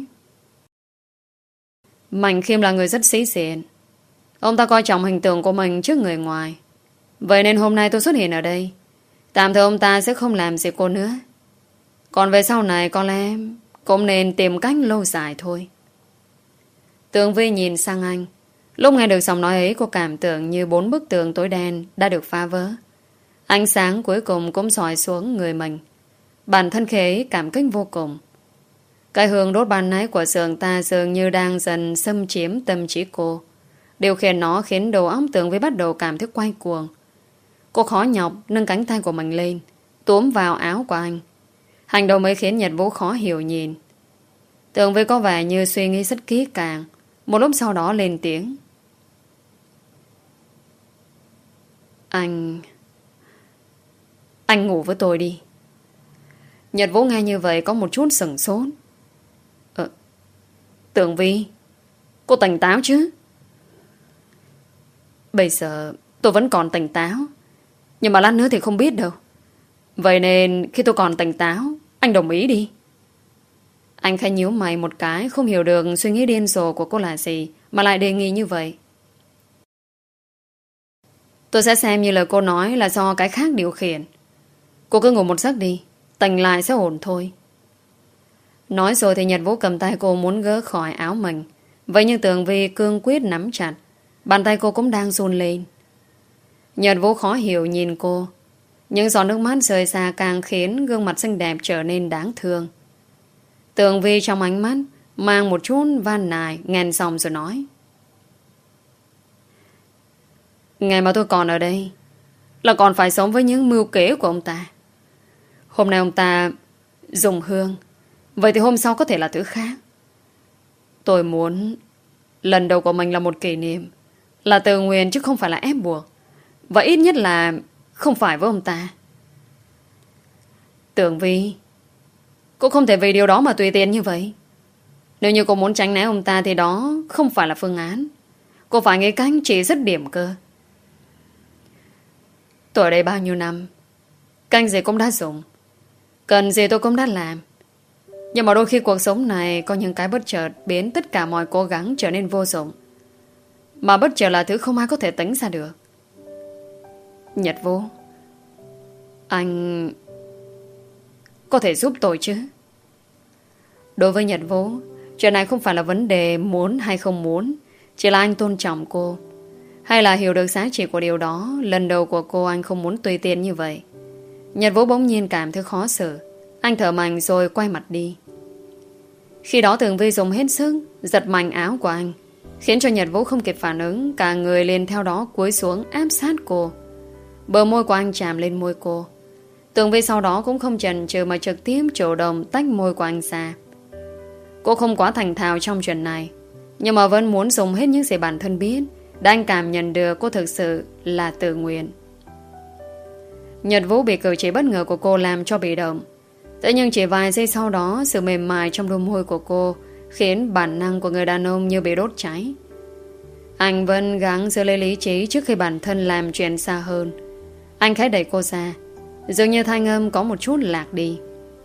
Mạnh Khiêm là người rất sĩ diện. Ông ta coi trọng hình tượng của mình trước người ngoài. Vậy nên hôm nay tôi xuất hiện ở đây. Tạm thời ông ta sẽ không làm gì cô nữa. Còn về sau này có lẽ cũng nên tìm cách lâu dài thôi. Tường Vi nhìn sang anh. Lúc nghe được giọng nói ấy, cô cảm tưởng như bốn bức tường tối đen đã được phá vỡ. Ánh sáng cuối cùng cũng dọi xuống người mình. Bản thân khi ấy cảm kích vô cùng. Cái hương đốt ban nãy của giường ta dường như đang dần xâm chiếm tâm trí cô. Điều khiển nó khiến đầu óc Tường Vi bắt đầu cảm thấy quay cuồng. Cô khó nhọc nâng cánh tay của mình lên, túm vào áo của anh. Hành động ấy khiến Nhật Vũ khó hiểu nhìn. Tường Vi có vẻ như suy nghĩ rất kỹ càng. Một lúc sau đó lên tiếng: Anh... Anh ngủ với tôi đi. Nhật Vũ nghe như vậy có một chút sửng sốt. Ờ, Tường Vi, cô tỉnh táo chứ? Bây giờ tôi vẫn còn tỉnh táo, nhưng mà lát nữa thì không biết đâu. Vậy nên khi tôi còn tỉnh táo, anh đồng ý đi. Anh khẽ nhíu mày một cái, không hiểu được suy nghĩ điên rồ của cô là gì mà lại đề nghị như vậy. Tôi sẽ xem như lời cô nói là do cái khác điều khiển. Cô cứ ngủ một giấc đi, tỉnh lại sẽ ổn thôi. Nói rồi thì Nhật Vũ cầm tay cô muốn gỡ khỏi áo mình. Vậy nhưng Tường Vi cương quyết nắm chặt. Bàn tay cô cũng đang run lên. Nhật Vũ khó hiểu nhìn cô. Những giọt nước mắt rơi xa càng khiến gương mặt xinh đẹp trở nên đáng thương. Tường Vi trong ánh mắt mang một chút van nài, nghẹn giọng rồi nói: Ngày mà tôi còn ở đây là còn phải sống với những mưu kế của ông ta. Hôm nay ông ta dùng hương, vậy thì hôm sau có thể là thứ khác. Tôi muốn lần đầu của mình là một kỷ niệm, là tự nguyện chứ không phải là ép buộc. Và ít nhất là không phải với ông ta. Tường Vi, cô không thể vì điều đó mà tùy tiện như vậy. Nếu như cô muốn tránh né ông ta thì đó không phải là phương án. Cô phải nghĩ cách chỉ dứt điểm cơ. Tôi ở đây bao nhiêu năm, canh gì cũng đã dùng, cần gì tôi cũng đã làm. Nhưng mà đôi khi cuộc sống này có những cái bất chợt biến tất cả mọi cố gắng trở nên vô dụng. Mà bất chợt là thứ không ai có thể tính ra được. Nhật Vũ, anh có thể giúp tôi chứ? Đối với Nhật Vũ, chuyện này không phải là vấn đề muốn hay không muốn, chỉ là anh tôn trọng cô. Hay là hiểu được giá trị của điều đó. Lần đầu của cô anh không muốn tùy tiện như vậy. Nhật Vũ bỗng nhiên cảm thấy khó xử. Anh thở mạnh rồi quay mặt đi. Khi đó Tường Vi dùng hết sức giật mạnh áo của anh, khiến cho Nhật Vũ không kịp phản ứng, cả người liền theo đó cúi xuống áp sát cô. Bờ môi của anh chạm lên môi cô. Tường Vi sau đó cũng không chần chừ mà trực tiếp chủ động tách môi của anh ra. Cô không quá thành thạo trong chuyện này, nhưng mà vẫn muốn dùng hết những gì bản thân biết, để anh cảm nhận được cô thực sự là tự nguyện. Nhật Vũ bị cử chỉ bất ngờ của cô làm cho bị động. Thế nhưng chỉ vài giây sau đó, sự mềm mại trong đôi môi của cô khiến bản năng của người đàn ông như bị đốt cháy. Anh vẫn gắng giữ lấy lý trí trước khi bản thân làm chuyện xa hơn. Anh khẽ đẩy cô ra, dường như thanh âm có một chút lạc đi.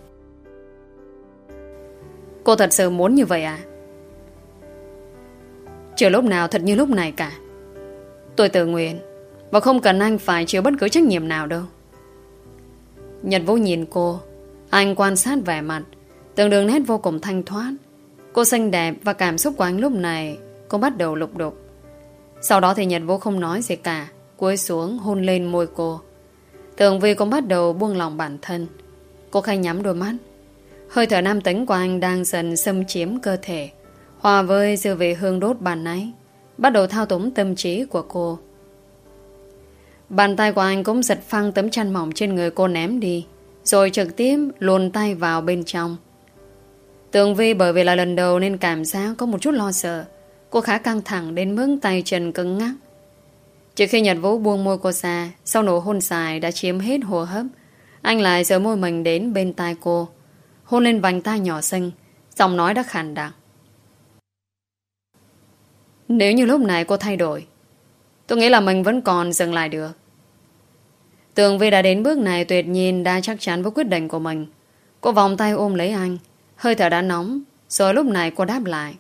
Cô thật sự muốn như vậy à? Chưa lúc nào thật như lúc này cả. Tôi tự nguyện, và không cần anh phải chịu bất cứ trách nhiệm nào đâu. Nhật Vũ nhìn cô. Anh quan sát vẻ mặt, từng đường nét vô cùng thanh thoát. Cô xinh đẹp và cảm xúc của anh lúc này cũng bắt đầu lục đục. Sau đó thì Nhật Vũ không nói gì cả, cúi xuống hôn lên môi cô. Tường Vi cũng bắt đầu buông lòng bản thân. Cô khẽ nhắm đôi mắt. Hơi thở nam tính của anh đang dần xâm chiếm cơ thể, hòa với dư vị hương đốt bàn nãy, bắt đầu thao túng tâm trí của cô. Bàn tay của anh cũng giật phăng tấm chăn mỏng trên người cô ném đi, rồi trực tiếp luồn tay vào bên trong. Tường Vi bởi vì là lần đầu nên cảm giác có một chút lo sợ. Cô khá căng thẳng đến mức tay chân cứng ngắc. Chỉ khi Nhật Vũ buông môi cô ra, sau nụ hôn dài đã chiếm hết hô hấp, anh lại giơ môi mình đến bên tai cô, hôn lên vành tai nhỏ xinh, giọng nói đã khàn đặc. Nếu như lúc này cô thay đổi, tôi nghĩ là mình vẫn còn dừng lại được. Tường Vi đã đến bước này tuyệt nhiên đã chắc chắn với quyết định của mình. Cô vòng tay ôm lấy anh, hơi thở đã nóng, rồi lúc này cô đáp lại.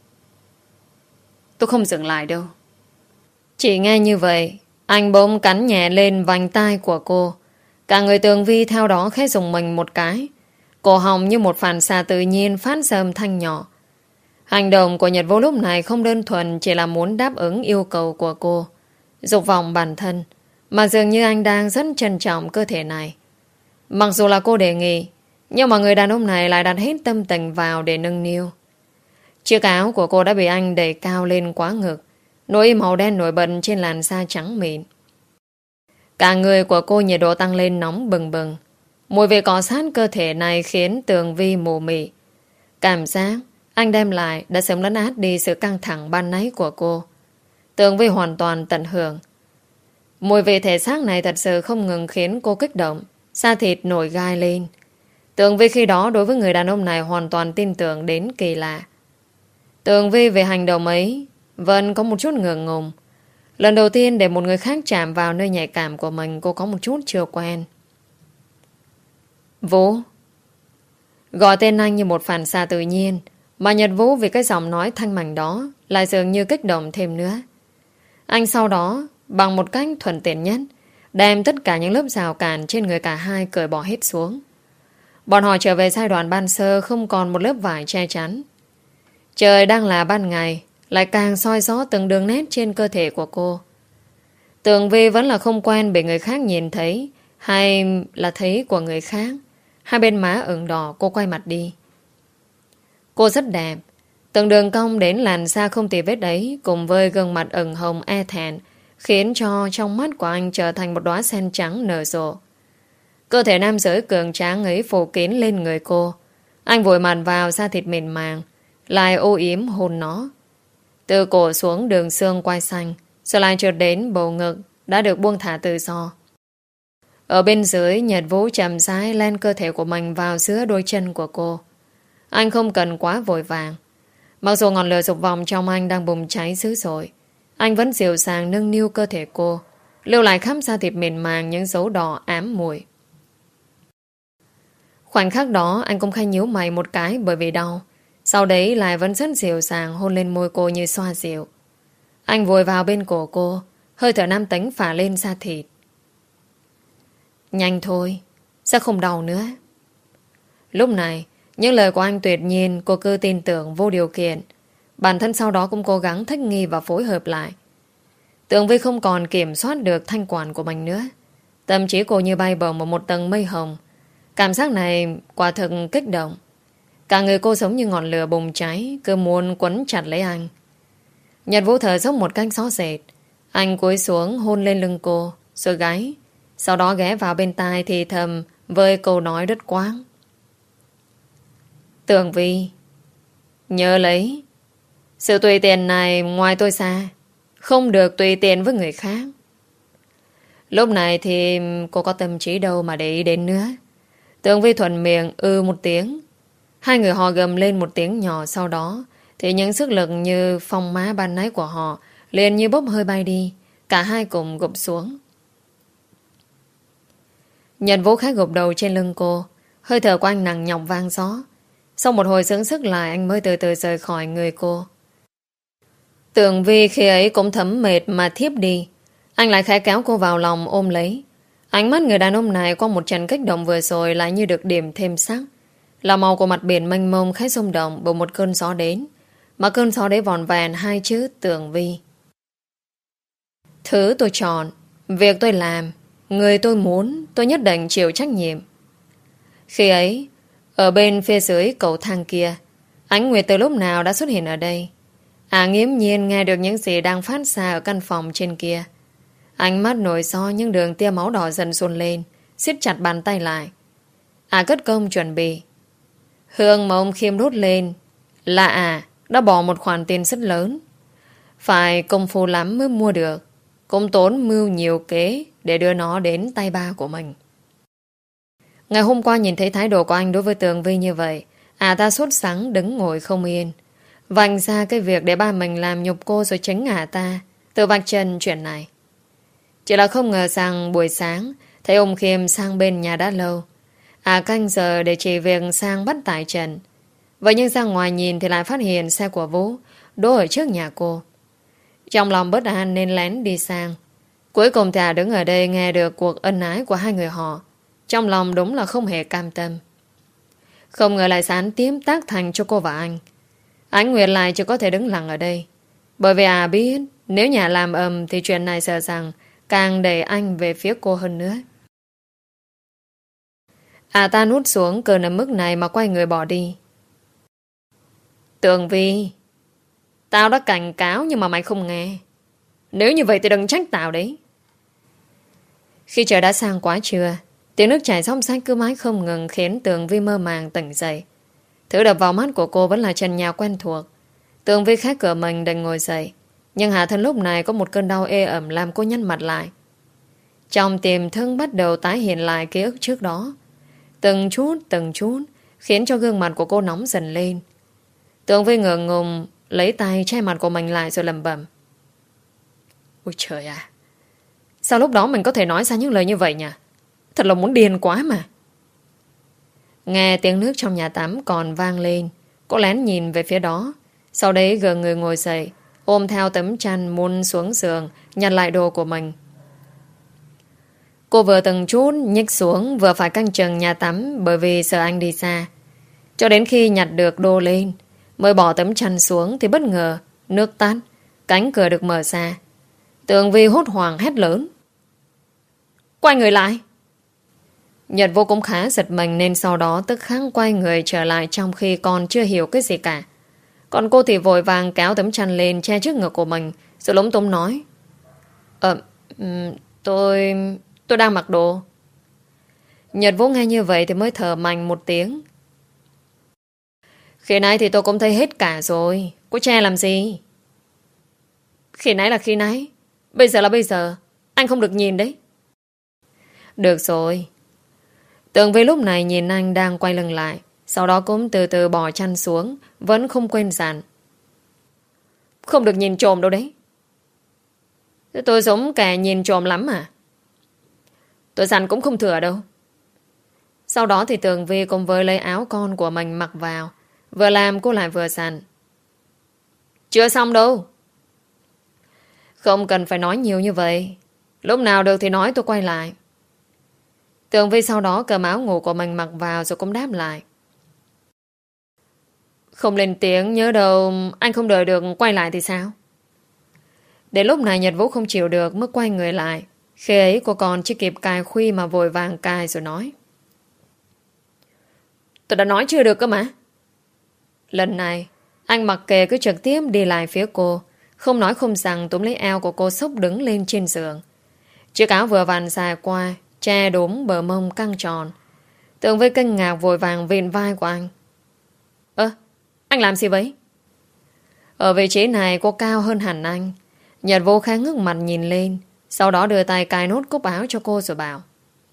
Tôi không dừng lại đâu. Chỉ nghe như vậy, anh bỗng cắn nhẹ lên vành tai của cô. Cả người Tường Vi theo đó khẽ dùng mình một cái. Cổ họng như một phản xạ tự nhiên phát ra âm thanh nhỏ. Hành động của Nhật Vũ lúc này không đơn thuần chỉ là muốn đáp ứng yêu cầu của cô, dục vọng bản thân, mà dường như anh đang rất trân trọng cơ thể này. Mặc dù là cô đề nghị, nhưng mà người đàn ông này lại đặt hết tâm tình vào để nâng niu. Chiếc áo của cô đã bị anh đẩy cao lên quá ngực, nỗi im màu đen nổi bật trên làn da trắng mịn. Cả người của cô nhiệt độ tăng lên nóng bừng bừng. Mùi vị cọ sát cơ thể này khiến Tường Vi mù mị. Cảm giác anh đem lại đã sớm lấn át đi sự căng thẳng ban nãy của cô. Tường Vi hoàn toàn tận hưởng. Mùi vị thể xác này thật sự không ngừng khiến cô kích động, da thịt nổi gai lên. Tường Vi khi đó đối với người đàn ông này hoàn toàn tin tưởng đến kỳ lạ. Tường Vi về hành động ấy vẫn có một chút ngượng ngùng. Lần đầu tiên để một người khác chạm vào nơi nhạy cảm của mình, cô có một chút chưa quen. Vũ. Gọi tên anh như một phản xạ tự nhiên, mà Nhật Vũ vì cái giọng nói thanh mảnh đó lại dường như kích động thêm nữa. Anh sau đó bằng một cách thuận tiện nhất đem tất cả những lớp rào cản trên người cả hai cởi bỏ hết xuống. Bọn họ trở về giai đoạn ban sơ, không còn một lớp vải che chắn. Trời đang là ban ngày, lại càng soi rõ từng đường nét trên cơ thể của cô. Tường Vi vẫn là không quen bị người khác nhìn thấy, hay là thấy của người khác. Hai bên má ửng đỏ, cô quay mặt đi. Cô rất đẹp. Từng đường cong đến làn da không tì vết ấy, cùng với gương mặt ửng hồng e thẹn, khiến cho trong mắt của anh trở thành một đóa sen trắng nở rộ. Cơ thể nam giới cường tráng ấy phủ kín lên người cô. Anh vội mặt vào da thịt mịn màng, lại ô yếm hôn nó. Từ cổ xuống đường xương quai xanh, rồi lại trượt đến bầu ngực đã được buông thả tự do. Ở bên dưới, Nhật Vũ chậm rãi len cơ thể của mình vào giữa đôi chân của cô. Anh không cần quá vội vàng. Mặc dù ngọn lửa dục vọng trong anh đang bùng cháy dữ dội, anh vẫn dịu dàng nâng niu cơ thể cô, lưu lại khắp da thịt mịn màng những dấu đỏ ám mùi. Khoảnh khắc đó anh cũng khẽ nhíu mày một cái bởi vì đau. Sau đấy lại vẫn rất dịu dàng hôn lên môi cô như xoa dịu. Anh vùi vào bên cổ cô, hơi thở nam tính phả lên da thịt. Nhanh thôi, sẽ không đau nữa. Lúc này, những lời của anh tuyệt nhiên cô cứ tin tưởng vô điều kiện. Bản thân sau đó cũng cố gắng thích nghi và phối hợp lại. Tường Vi không còn kiểm soát được thanh quản của mình nữa. Tâm trí cô như bay bổng vào một tầng mây hồng. Cảm giác này quả thực kích động. Cả người cô giống như ngọn lửa bùng cháy, cứ muốn quấn chặt lấy anh. Nhật Vũ thở dốc một cách rõ rệt. Anh cúi xuống hôn lên lưng cô, rồi gáy. Sau đó ghé vào bên tai thì thầm với câu nói đứt quãng. Tường Vi, nhớ lấy, sự tùy tiện này ngoài tôi xa, không được tùy tiện với người khác. Lúc này thì cô có tâm trí đâu mà để ý đến nữa. Tường Vi thuận miệng ư một tiếng. Hai người họ gầm lên một tiếng nhỏ, sau đó thì những sức lực như phong má ban nãy của họ liền như bốc hơi bay đi. Cả hai cùng gục xuống. Nhật Vũ khẽ gục đầu trên lưng cô. Hơi thở của anh nặng nhọc vang gió. Sau một hồi dưỡng sức lại, anh mới từ từ rời khỏi người cô. Tường Vi khi ấy cũng thấm mệt mà thiếp đi. Anh lại khẽ kéo cô vào lòng ôm lấy. Ánh mắt người đàn ông này qua một trận kích động vừa rồi lại như được điểm thêm sắc. Là màu của mặt biển mênh mông khẽ rung động bởi một cơn gió đến. Mà cơn gió đấy vòn vẹn hai chữ Tường Vi. Thứ tôi chọn, việc tôi làm, người tôi muốn, tôi nhất định chịu trách nhiệm. Khi ấy, ở bên phía dưới cầu thang kia, Ánh Nguyệt từ lúc nào đã xuất hiện ở đây. À nghiễm nhiên nghe được những gì đang phát ra ở căn phòng trên kia. Ánh mắt nổi so nhưng đường tia máu đỏ dần dồn lên, siết chặt bàn tay lại. À cất công chuẩn bị. Hương mà ông Khiêm đốt lên là à đã bỏ một khoản tiền rất lớn. Phải công phu lắm mới mua được. Cũng tốn mưu nhiều kế để đưa nó đến tay ba của mình. Ngày hôm qua nhìn thấy thái độ của anh đối với Tường Vi như vậy, à ta sốt sắng đứng ngồi không yên. Vành ra cái việc để ba mình làm nhục cô rồi tránh ả ta từ vạch chân chuyện này. Chỉ là không ngờ rằng buổi sáng thấy ông Khiêm sang bên nhà đã lâu. À canh giờ để chỉ việc sang bắt tại trận. Vậy nhưng ra ngoài nhìn thì lại phát hiện xe của Vũ đỗ ở trước nhà cô. Trong lòng bất an nên lén đi sang. Cuối cùng thì à đứng ở đây nghe được cuộc ân ái của hai người họ. Trong lòng đúng là không hề cam tâm. Không ngờ lại sán tiếp tác thành cho cô và anh. Ánh Nguyệt lại chỉ có thể đứng lặng ở đây. Bởi vì à biết nếu nhà làm ầm thì chuyện này sợ rằng càng đẩy anh về phía cô hơn nữa. À ta nút xuống cơn ở mức này mà quay người bỏ đi. Tường Vi, tao đã cảnh cáo nhưng mà mày không nghe. Nếu như vậy thì đừng trách tao đấy. Khi trời đã sang quá trưa, tiếng nước chảy róc rách cứ mãi không ngừng khiến Tường Vi mơ màng tỉnh dậy. Thứ đập vào mắt của cô vẫn là trần nhà quen thuộc. Tường Vi khép cửa mình định ngồi dậy, nhưng hạ thân lúc này có một cơn đau ê ẩm làm cô nhăn mặt lại. Trong tiềm thức bắt đầu tái hiện lại ký ức trước đó. Từng chút từng chút khiến cho gương mặt của cô nóng dần lên. Tường Vi ngượng ngùng lấy tay che mặt của mình lại rồi lẩm bẩm. Ôi trời à, sao lúc đó mình có thể nói ra những lời như vậy nhỉ? Thật là muốn điên quá mà. Nghe tiếng nước trong nhà tắm còn vang lên, cô lén nhìn về phía đó. Sau đấy gờ người ngồi dậy, ôm theo tấm chăn mun xuống giường, nhặt lại đồ của mình. Cô vừa từng chút nhích xuống, vừa phải canh chừng nhà tắm bởi vì sợ anh đi xa. Cho đến khi nhặt được đồ lên, mới bỏ tấm chăn xuống thì bất ngờ nước tắt, cánh cửa được mở ra. Tường Vi hốt hoảng hét lớn. Quay người lại. Nhật vô cũng khá giật mình nên sau đó tức khắc quay người trở lại trong khi còn chưa hiểu cái gì cả. Còn cô thì vội vàng kéo tấm chăn lên che trước ngực của mình rồi lúng túng nói. Ờ, tôi... tôi đang mặc đồ. Nhật Vũ nghe như vậy thì mới thở mạnh một tiếng. Khi nãy thì tôi cũng thấy hết cả rồi. Cô che làm gì? Khi nãy là khi nãy. Bây giờ là bây giờ. Anh không được nhìn đấy. Được rồi. Tường Vi lúc này nhìn anh đang quay lưng lại. Sau đó cũng từ từ bỏ chăn xuống. Vẫn không quên dặn. Không được nhìn trộm đâu đấy. Tôi giống kẻ nhìn trộm lắm à? Tôi dặn cũng không thừa đâu. Sau đó thì Tường Vi cùng với lấy áo con của mình mặc vào. Vừa làm cô lại vừa dặn. Chưa xong đâu. Không cần phải nói nhiều như vậy. Lúc nào được thì nói tôi quay lại. Tường Vi sau đó cầm áo ngủ của mình mặc vào rồi cũng đáp lại. Không lên tiếng nhớ đâu anh không đợi được quay lại thì sao? Đến lúc này Nhật Vũ không chịu được mới quay người lại. Khi ấy cô còn chưa kịp cài khuy mà vội vàng cài rồi nói. Tôi đã nói chưa được cơ mà. Lần này anh mặc kệ cứ trực tiếp đi lại phía cô, không nói không rằng túm lấy eo của cô xốc đứng lên trên giường. Chiếc áo vừa vặn dài qua, che đốm bờ mông căng tròn. Tường Vi kinh ngạc vội vàng vịn vai của anh. Ơ, anh làm gì vậy? Ở vị trí này cô cao hơn hẳn anh. Nhật Vũ khá ngước mặt nhìn lên, sau đó đưa tay cài nút cúc áo cho cô rồi bảo.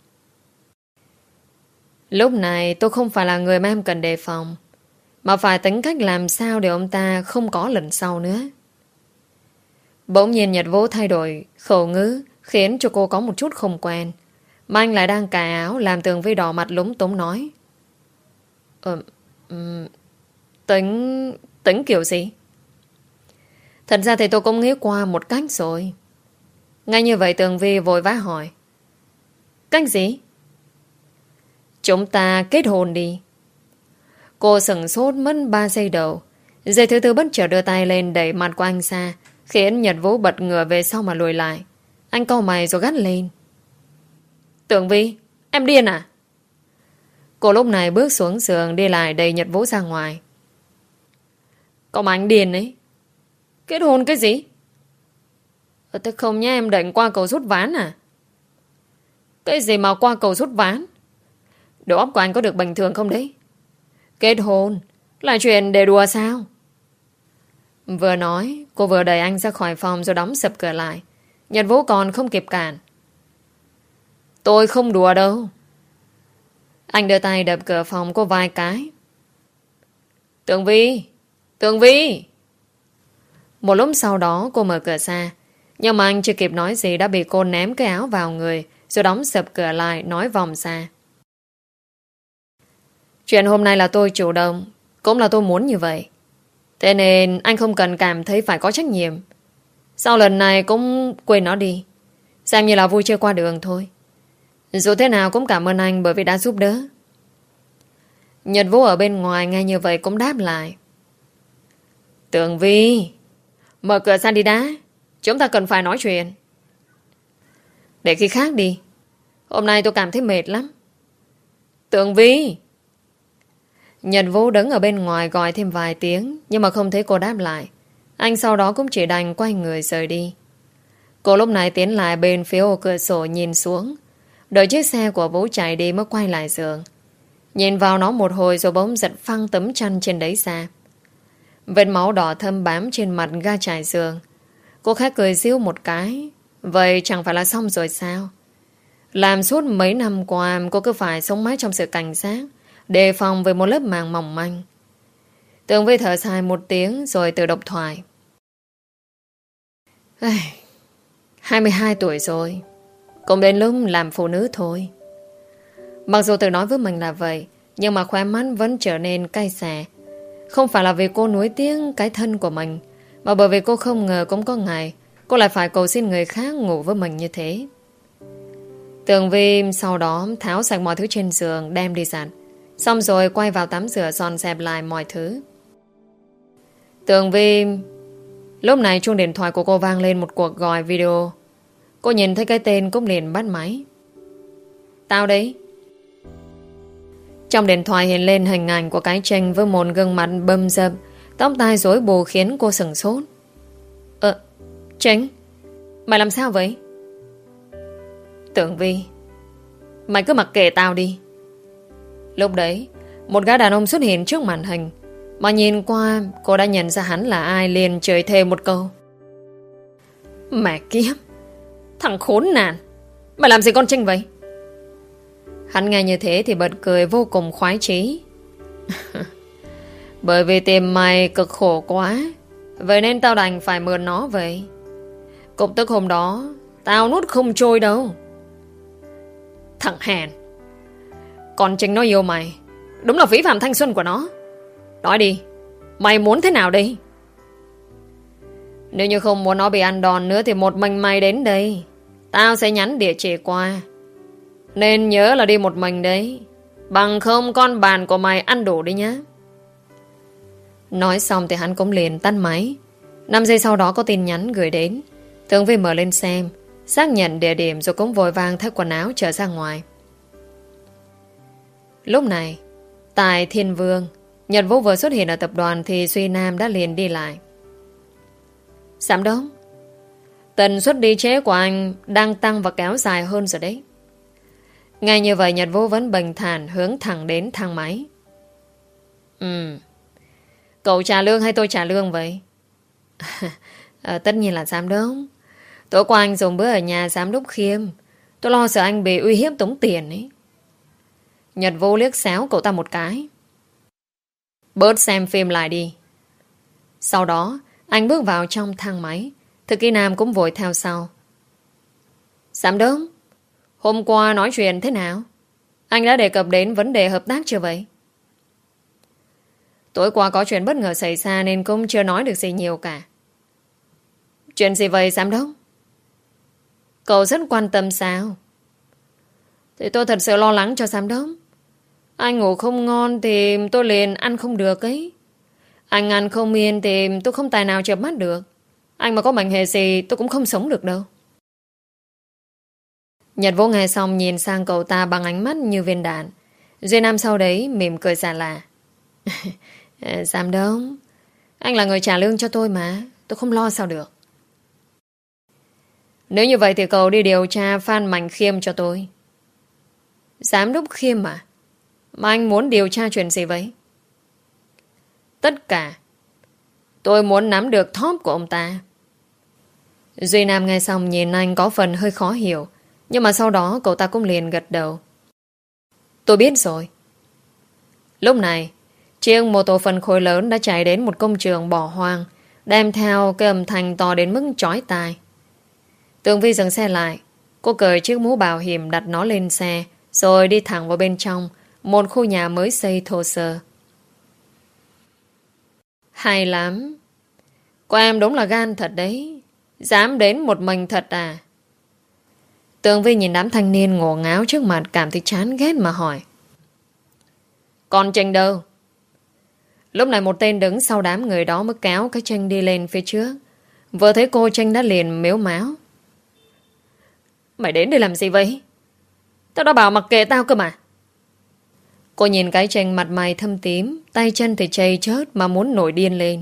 Lúc này tôi không phải là người mà em cần đề phòng, mà phải tính cách làm sao để ông ta không có lần sau nữa. Bỗng nhiên Nhật Vũ thay đổi khẩu ngữ, khiến cho cô có một chút không quen. Mà anh lại đang cài áo, làm Tường Vi đỏ mặt lúng túng nói. Ờ, um, tính... tính kiểu gì? Thật ra thì tôi cũng nghĩ qua một cách rồi. Ngay như vậy Tường Vi vội vã hỏi. Cách gì? Chúng ta kết hôn đi. Cô sửng sốt mất ba giây đầu. Giây thứ tư bất chợt đưa tay lên đẩy mặt của anh ra, khiến Nhật Vũ bật ngửa về sau mà lùi lại. Anh cau mày rồi gắt lên. Tường Vi, em điên à? Cô lúc này bước xuống giường đi lại đẩy Nhật Vũ ra ngoài. Cậu mà anh điên ấy. Kết hôn cái gì? Ờ, thế không nhá, em định qua cầu rút ván à? Cái gì mà qua cầu rút ván? Đầu óc của anh có được bình thường không đấy? Kết hôn là chuyện để đùa sao? Vừa nói, cô vừa đẩy anh ra khỏi phòng rồi đóng sập cửa lại. Nhật Vũ còn không kịp cản. Tôi không đùa đâu. Anh đưa tay đập cửa phòng cô vài cái. Tường Vi! Tường Vi! Một lúc sau đó cô mở cửa ra, nhưng mà anh chưa kịp nói gì đã bị cô ném cái áo vào người rồi đóng sập cửa lại nói vòng ra. Chuyện hôm nay là tôi chủ động, cũng là tôi muốn như vậy. Thế nên anh không cần cảm thấy phải có trách nhiệm. Sau lần này cũng quên nó đi, xem như là vui chơi qua đường thôi. Dù thế nào cũng cảm ơn anh bởi vì đã giúp đỡ. Nhật Vũ ở bên ngoài nghe như vậy cũng đáp lại. Tường Vi, mở cửa ra đi đã. Chúng ta cần phải nói chuyện. Để khi khác đi. Hôm nay tôi cảm thấy mệt lắm. Tường Vi. Nhật Vũ đứng ở bên ngoài gọi thêm vài tiếng, nhưng mà không thấy cô đáp lại. Anh sau đó cũng chỉ đành quay người rời đi. Cô lúc này tiến lại bên phía ô cửa sổ nhìn xuống, đợi chiếc xe của Vũ chạy đi mới quay lại giường. Nhìn vào nó một hồi rồi bỗng giật phăng tấm chăn trên đấy ra. Vết máu đỏ thâm bám trên mặt ga trải giường. Cô khẽ cười giễu một cái. Vậy chẳng phải là xong rồi sao? Làm suốt mấy năm qua cô cứ phải sống mãi trong sự cảnh giác, đề phòng với một lớp màng mỏng manh. Tường Vi thở dài một tiếng rồi tự độc thoại. hai mươi hai tuổi rồi, cũng đến lúc làm phụ nữ thôi. Mặc dù tự nói với mình là vậy, nhưng mà khóe mắt vẫn trở nên cay xè. Không phải là vì cô nuối tiếng cái thân của mình, mà bởi vì cô không ngờ cũng có ngày cô lại phải cầu xin người khác ngủ với mình như thế. Tường Vi sau đó tháo sạch mọi thứ trên giường đem đi giặt, xong rồi quay vào tắm rửa dọn dẹp lại mọi thứ. Tường Vi lúc này chuông điện thoại của cô vang lên một cuộc gọi video. Cô nhìn thấy cái tên cũng liền bắt máy. Tao đấy. Trong điện thoại hiện lên hình ảnh của cái Tranh với một gương mặt bầm dập, tóc tai rối bù khiến cô sửng sốt. Ờ, Tranh, mày làm sao vậy? Tường Vi, mày cứ mặc kệ tao đi. Lúc đấy, một gã đàn ông xuất hiện trước màn hình. Mà nhìn qua, cô đã nhận ra hắn là ai, liền chửi thề một câu. Mẹ kiếp, thằng khốn nạn, mày làm gì con Trinh vậy? Hắn nghe như thế thì bật cười vô cùng khoái chí. Bởi vì tìm mày cực khổ quá, vậy nên tao đành phải mượn nó vậy. Cục tức hôm đó tao nuốt không trôi đâu. Thằng hèn, con Trinh nó yêu mày, đúng là phí phạm thanh xuân của nó. Nói đi, mày muốn thế nào đây? Nếu như không muốn nó bị ăn đòn nữa thì một mình mày đến đây, tao sẽ nhắn địa chỉ qua. Nên nhớ là đi một mình đấy, bằng không con bàn của mày ăn đủ đi nhá. Nói xong thì hắn cũng liền tắt máy. năm giây sau đó có tin nhắn gửi đến. Tường Vi mở lên xem, xác nhận địa điểm rồi cũng vội vàng thay quần áo trở ra ngoài. Lúc này tại Thiên Vương, Nhật Vũ vừa xuất hiện ở tập đoàn thì Duy Nam đã liền đi lại. Giám đốc, tần suất đi trễ của anh đang tăng và kéo dài hơn rồi đấy. Ngay như vậy Nhật Vũ vẫn bình thản hướng thẳng đến thang máy. Ừ. Cậu trả lương hay tôi trả lương vậy? à, Tất nhiên là giám đốc. Tối qua anh dùng bữa ở nhà giám đốc Khiêm. Tôi lo sợ anh bị uy hiếp tống tiền ấy. Nhật Vũ liếc xéo cậu ta một cái. Bớt xem phim lại đi. Sau đó anh bước vào trong thang máy. Thư ký Nam cũng vội theo sau. Giám đốc, hôm qua nói chuyện thế nào? Anh đã đề cập đến vấn đề hợp tác chưa vậy? Tối qua có chuyện bất ngờ xảy ra nên cũng chưa nói được gì nhiều cả. Chuyện gì vậy giám đốc? Cậu rất quan tâm sao? Thì tôi thật sự lo lắng cho giám đốc. Anh ngủ không ngon thì tôi liền ăn không được ấy. Anh ăn không yên thì tôi không tài nào chợp mắt được. Anh mà có bệnh hệ gì tôi cũng không sống được đâu. Nhật Vũ nghe xong nhìn sang cậu ta bằng ánh mắt như viên đạn. Duy Nam sau đấy mỉm cười xà lạ. Giám đốc, anh là người trả lương cho tôi mà. Tôi không lo sao được. Nếu như vậy thì cậu đi điều tra Phan Mạnh Khiêm cho tôi. Giám đốc Khiêm à? Mà anh muốn điều tra chuyện gì vậy? Tất cả. Tôi muốn nắm được top của ông ta. Duy Nam nghe xong nhìn anh có phần hơi khó hiểu. Nhưng mà sau đó cậu ta cũng liền gật đầu. Tôi biết rồi. Lúc này chiếc mô tô phân khối lớn đã chạy đến một công trường bỏ hoang, đem theo cái âm thanh to đến mức chói tai. Tường Vi dừng xe lại. Cô cởi chiếc mũ bảo hiểm đặt nó lên xe, rồi đi thẳng vào bên trong một khu nhà mới xây thô sơ. Hay lắm. Cô em đúng là gan thật đấy. Dám đến một mình thật à? Tường Vi nhìn đám thanh niên ngổ ngáo trước mặt cảm thấy chán ghét mà hỏi. Còn Tranh đâu? Lúc này một tên đứng sau đám người đó mới kéo cái Tranh đi lên phía trước. Vừa thấy cô, Tranh đã liền mếu máo. Mày đến đây làm gì vậy? Tao đã bảo mặc kệ tao cơ mà. Cô nhìn cái Tranh mặt mày thâm tím, tay chân thì chây chớt mà muốn nổi điên lên.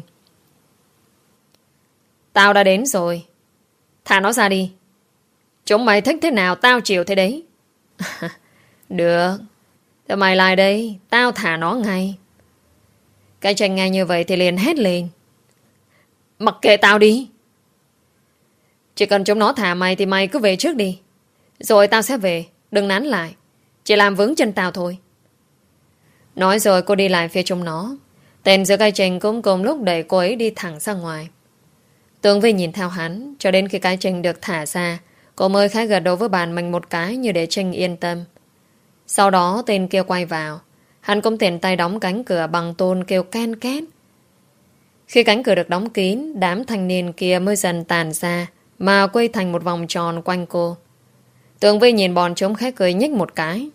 Tao đã đến rồi. Thả nó ra đi. Chúng mày thích thế nào tao chịu thế đấy. Được. Thì mày lại đây, tao thả nó ngay. Cái Tranh nghe như vậy thì liền hét lên. Mặc kệ tao đi. Chỉ cần chúng nó thả mày thì mày cứ về trước đi. Rồi tao sẽ về. Đừng nán lại. Chỉ làm vướng chân tao thôi. Nói rồi cô đi lại phía chúng nó. Tên giữa cái Tranh cũng cùng lúc đẩy cô ấy đi thẳng ra ngoài. Tường Vi nhìn theo hắn cho đến khi cái Tranh được thả ra. Cô mới khá gật đầu với bàn mình một cái như để Tranh yên tâm. Sau đó tên kia quay vào. Hắn cũng tiện tay đóng cánh cửa bằng tôn kêu ken két. Khi cánh cửa được đóng kín, đám thanh niên kia mới dần tàn ra mà quay thành một vòng tròn quanh cô. Tường Vi nhìn bọn chúng khẽ cười nhếch một cái.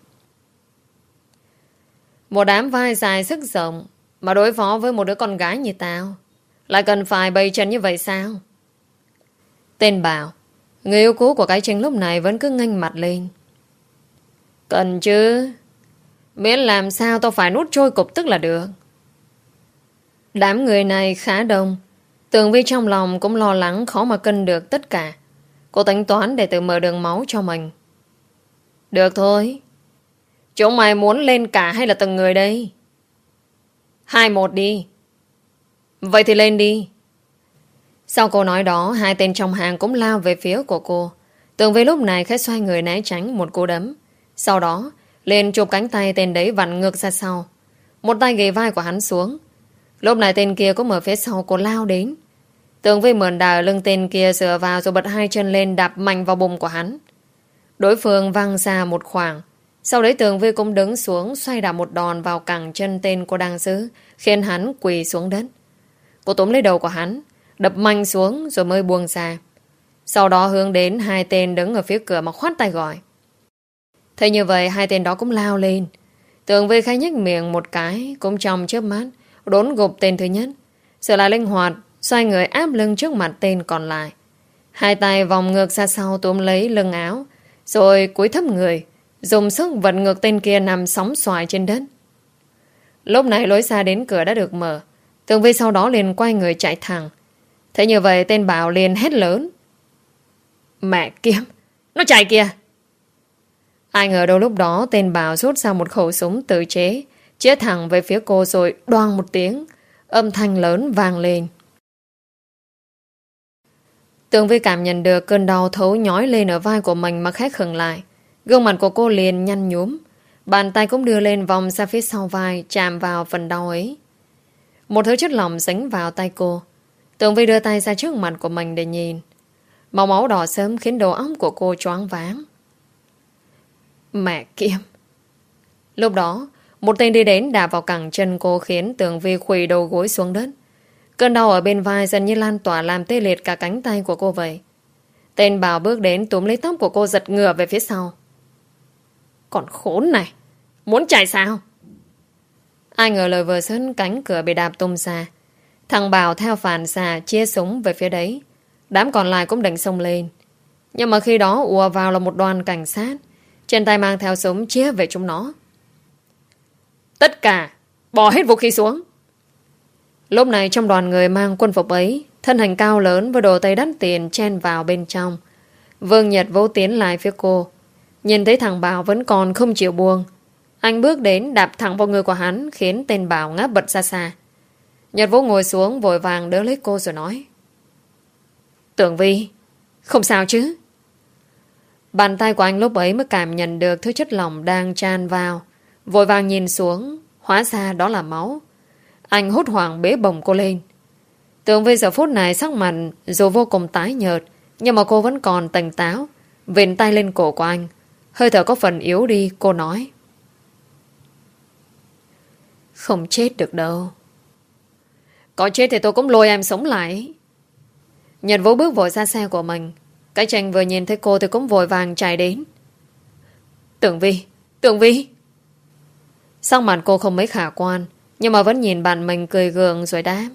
Một đám vai dài sức rộng mà đối phó với một đứa con gái như tao lại cần phải bày chân như vậy sao? Tên bảo. Người yêu cũ của cái Tranh lúc này vẫn cứ nghênh mặt lên. Cần chứ. Miễn làm sao tao phải nuốt trôi cục tức là được. Đám người này khá đông. Tường Vi trong lòng cũng lo lắng khó mà cân được tất cả. Cô tính toán để tự mở đường máu cho mình. Được thôi. Chúng mày muốn lên cả hay là từng người đây? Hai một đi. Vậy thì lên đi. Sau câu nói đó, hai tên trong hàng cũng lao về phía của cô. Tường Vi lúc này khẽ xoay người né tránh một cú đấm. Sau đó lên chụp cánh tay tên đấy vặn ngược ra sau. Một tay ghề vai của hắn xuống. Lúc này tên kia cũng ở phía sau cô lao đến. Tường Vi mượn đà lưng tên kia dựa vào rồi bật hai chân lên đạp mạnh vào bụng của hắn. Đối phương văng ra một khoảng. Sau đấy Tường Vi cũng đứng xuống xoay đạp một đòn vào cẳng chân tên cô đang giữ, khiến hắn quỳ xuống đất. Cô túm lấy đầu của hắn, đập mạnh xuống rồi mới buông ra. Sau đó hướng đến hai tên đứng ở phía cửa mà khoát tay gọi. Thế như vậy hai tên đó cũng lao lên. Tường Vi khai nhếch miệng một cái, cũng trong chớp mắt đốn gục tên thứ nhất, rồi lại linh hoạt xoay người áp lưng trước mặt tên còn lại. Hai tay vòng ngược ra sau túm lấy lưng áo, rồi cúi thấp người dùng sức vật ngược tên kia nằm sóng xoài trên đất. Lúc này lối ra đến cửa đã được mở. Tường Vi sau đó liền quay người chạy thẳng. Thế như vậy tên Bảo liền hét lớn. Mẹ kiếp, nó chạy kìa. Ai ngờ đâu lúc đó tên Bảo rút ra một khẩu súng tự chế, chĩa thẳng về phía cô rồi đoang một tiếng, âm thanh lớn vang lên. Tường Vi cảm nhận được cơn đau thấu nhói lên ở vai của mình mà khẽ khựng lại. Gương mặt của cô liền nhăn nhúm, bàn tay cũng đưa lên vòng ra phía sau vai, chạm vào phần đau ấy. Một thứ chất lỏng dính vào tay cô. Tường Vi đưa tay ra trước mặt của mình để nhìn. Màu máu đỏ sớm khiến đầu óc của cô choáng váng. Mẹ kiếp. Lúc đó, một tên đi đến đạp vào cẳng chân cô khiến Tường Vi khuỵu đầu gối xuống đất. Cơn đau ở bên vai dần như lan tỏa làm tê liệt cả cánh tay của cô vậy. Tên Bảo bước đến túm lấy tóc của cô giật ngửa về phía sau. Còn khốn này, muốn chạy sao? Ai ngờ lời vừa dứt, cánh cửa bị đạp tung ra. Thằng Bảo theo phản xạ chia súng về phía đấy. Đám còn lại cũng định xông lên. Nhưng mà khi đó ùa vào là một đoàn cảnh sát, trên tay mang theo súng chĩa về chúng nó. Tất cả bỏ hết vũ khí xuống. Lúc này trong đoàn người mang quân phục ấy, thân hình cao lớn với đồ tây đắt tiền chen vào bên trong. Vương Nhật Vũ tiến lại phía cô. Nhìn thấy thằng Bảo vẫn còn không chịu buông, anh bước đến đạp thẳng vào người của hắn, khiến tên Bảo ngáp bật ra xa. Nhật Vũ ngồi xuống vội vàng đỡ lấy cô rồi nói. Tưởng Vi, không sao chứ? Bàn tay của anh lúc ấy mới cảm nhận được thứ chất lỏng đang tràn vào. Vội vàng nhìn xuống, hóa ra đó là máu. Anh hốt hoảng bế bổng cô lên. Tưởng Vi giờ phút này sắc mặt dù vô cùng tái nhợt, nhưng mà cô vẫn còn tỉnh táo. Vịn tay lên cổ của anh, hơi thở có phần yếu đi. Cô nói. Không chết được đâu. Có chết thì tôi cũng lôi em sống lại. Nhật Vũ bước vội ra xe của mình. Cái Tranh vừa nhìn thấy cô thì cũng vội vàng chạy đến. Tưởng Vi, Tưởng Vi. Sắc mặt cô không mấy khả quan, nhưng mà vẫn nhìn bạn mình cười gượng rồi đáp.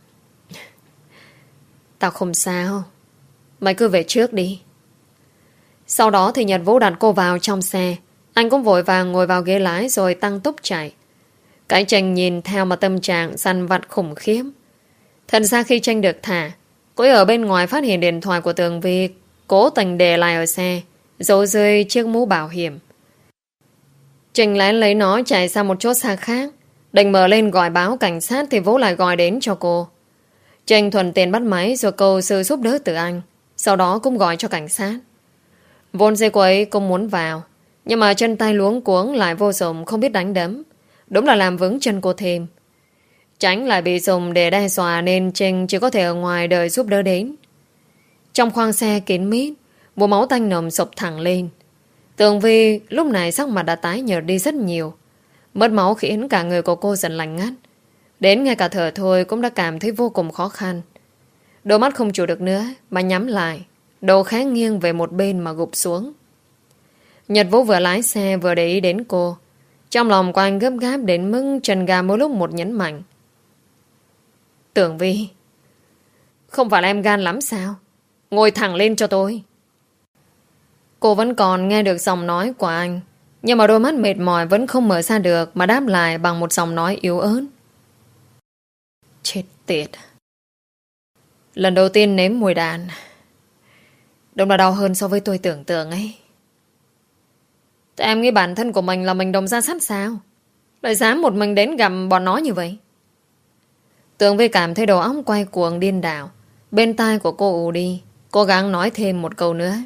Tao không sao. Mày cứ về trước đi. Sau đó thì Nhật Vũ đặt cô vào trong xe. Anh cũng vội vàng ngồi vào ghế lái rồi tăng tốc chạy. Cái Tranh nhìn theo mà tâm trạng săn vặt khủng khiếp. Thật ra khi Tranh được thả, cô ấy ở bên ngoài phát hiện điện thoại của Tường Vi cố tình để lại ở xe, giấu dưới chiếc mũ bảo hiểm. Tranh lén lấy nó chạy sang một chỗ xa khác, định mở lên gọi báo cảnh sát thì Vũ lại gọi đến cho cô. Tranh thuận tiện bắt máy rồi cầu sự giúp đỡ từ anh, sau đó cũng gọi cho cảnh sát. Vốn dĩ cô ấy cũng muốn vào, nhưng mà chân tay luống cuống lại vô dụng, không biết đánh đấm. Đúng là làm vướng chân cô thêm. Tránh lại bị dùng để đe dọa nên Trinh chỉ có thể ở ngoài đợi giúp đỡ đến. Trong khoang xe kín mít, mùi máu tanh nồng sụp thẳng lên. Tường Vi lúc này sắc mặt đã tái nhợt đi rất nhiều. Mất máu khiến cả người của cô dần lạnh ngắt. Đến ngay cả thở thôi cũng đã cảm thấy vô cùng khó khăn. Đôi mắt không chủ được nữa mà nhắm lại, đầu khá nghiêng về một bên mà gục xuống. Nhật Vũ vừa lái xe vừa để ý đến cô. Trong lòng của anh gấp gáp đến mức chân ga mỗi lúc một nhấn mạnh. Tưởng Vi, không phải là em gan lắm sao? Ngồi thẳng lên cho tôi. Cô vẫn còn nghe được giọng nói của anh, nhưng mà đôi mắt mệt mỏi vẫn không mở ra được mà đáp lại bằng một giọng nói yếu ớt. Chết tiệt. Lần đầu tiên nếm mùi đàn, đúng là đau hơn so với tôi tưởng tượng ấy. Thế em nghĩ bản thân của mình là mình đồng ra sắt sao? Lại dám một mình đến gặp bọn nó như vậy? Tường Vi cảm thấy đầu óc quay cuồng điên đảo. Bên tai của cô ù đi, cố gắng nói thêm một câu nữa.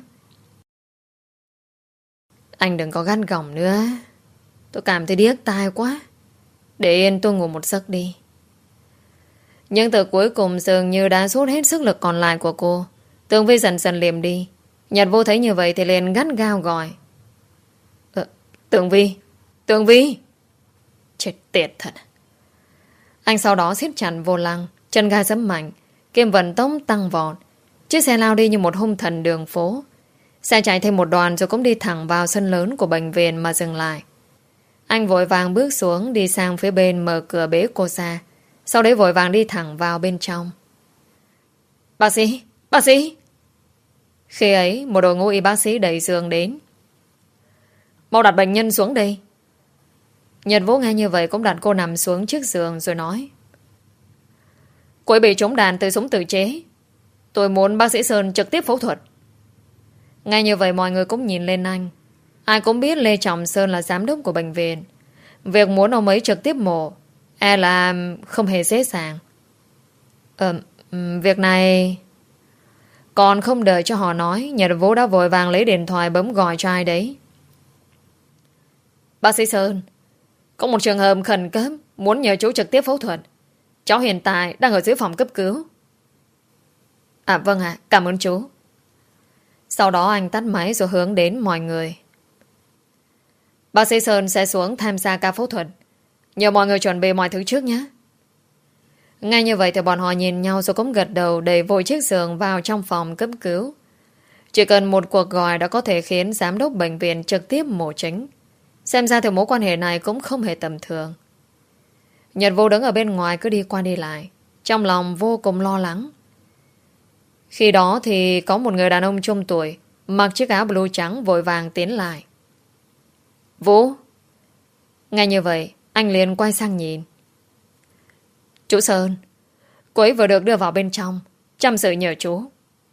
Anh đừng có gắt gỏng nữa. Tôi cảm thấy điếc tai quá. Để yên tôi ngủ một giấc đi. Nhưng từ cuối cùng dường như đã rút hết sức lực còn lại của cô. Tường Vi dần dần liềm đi. Nhật Vô thấy như vậy thì liền gắt gao gọi. Ờ, Tường Vi, Tường Vi. Chết tiệt thật. Anh sau đó siết chặt vô lăng, chân ga giẫm mạnh, kim vận tốc tăng vọt. Chiếc xe lao đi như một hung thần đường phố. Xe chạy thêm một đoạn rồi cũng đi thẳng vào sân lớn của bệnh viện mà dừng lại. Anh vội vàng bước xuống, đi sang phía bên mở cửa bế cô ra. Sau đấy vội vàng đi thẳng vào bên trong. Bác sĩ, bác sĩ. Khi ấy, một đội ngũ y bác sĩ đẩy giường đến. Mau đặt bệnh nhân xuống đây. Nhật Vũ nghe như vậy cũng đặt cô nằm xuống trước giường rồi nói: Cô ấy bị trúng đạn từ súng tự chế. Tôi muốn bác sĩ Sơn trực tiếp phẫu thuật. Nghe như vậy mọi người cũng nhìn lên anh. Ai cũng biết Lê Trọng Sơn là giám đốc của bệnh viện. Việc muốn ông ấy trực tiếp mổ e là không hề dễ dàng. Ờ, việc này... Còn không đợi cho họ nói, Nhật Vũ đã vội vàng lấy điện thoại bấm gọi cho ai đấy. Bác sĩ Sơn, có một trường hợp khẩn cấp muốn nhờ chú trực tiếp phẫu thuật. Cháu hiện tại đang ở dưới phòng cấp cứu. À vâng ạ, cảm ơn chú. Sau đó anh tắt máy rồi hướng đến mọi người. Bác sĩ Sơn sẽ xuống tham gia ca phẫu thuật. Nhờ mọi người chuẩn bị mọi thứ trước nhé. Ngay như vậy thì bọn họ nhìn nhau rồi cũng gật đầu đẩy vội chiếc giường vào trong phòng cấp cứu. Chỉ cần một cuộc gọi đã có thể khiến giám đốc bệnh viện trực tiếp mổ chính. Xem ra thì mối quan hệ này cũng không hề tầm thường. Nhật Vũ đứng ở bên ngoài cứ đi qua đi lại, trong lòng vô cùng lo lắng. Khi đó thì có một người đàn ông trung tuổi mặc chiếc áo blue trắng vội vàng tiến lại. Vũ. Ngay như vậy anh liền quay sang nhìn. Chú Sơn, cô ấy vừa được đưa vào bên trong, chăm sự nhờ chú.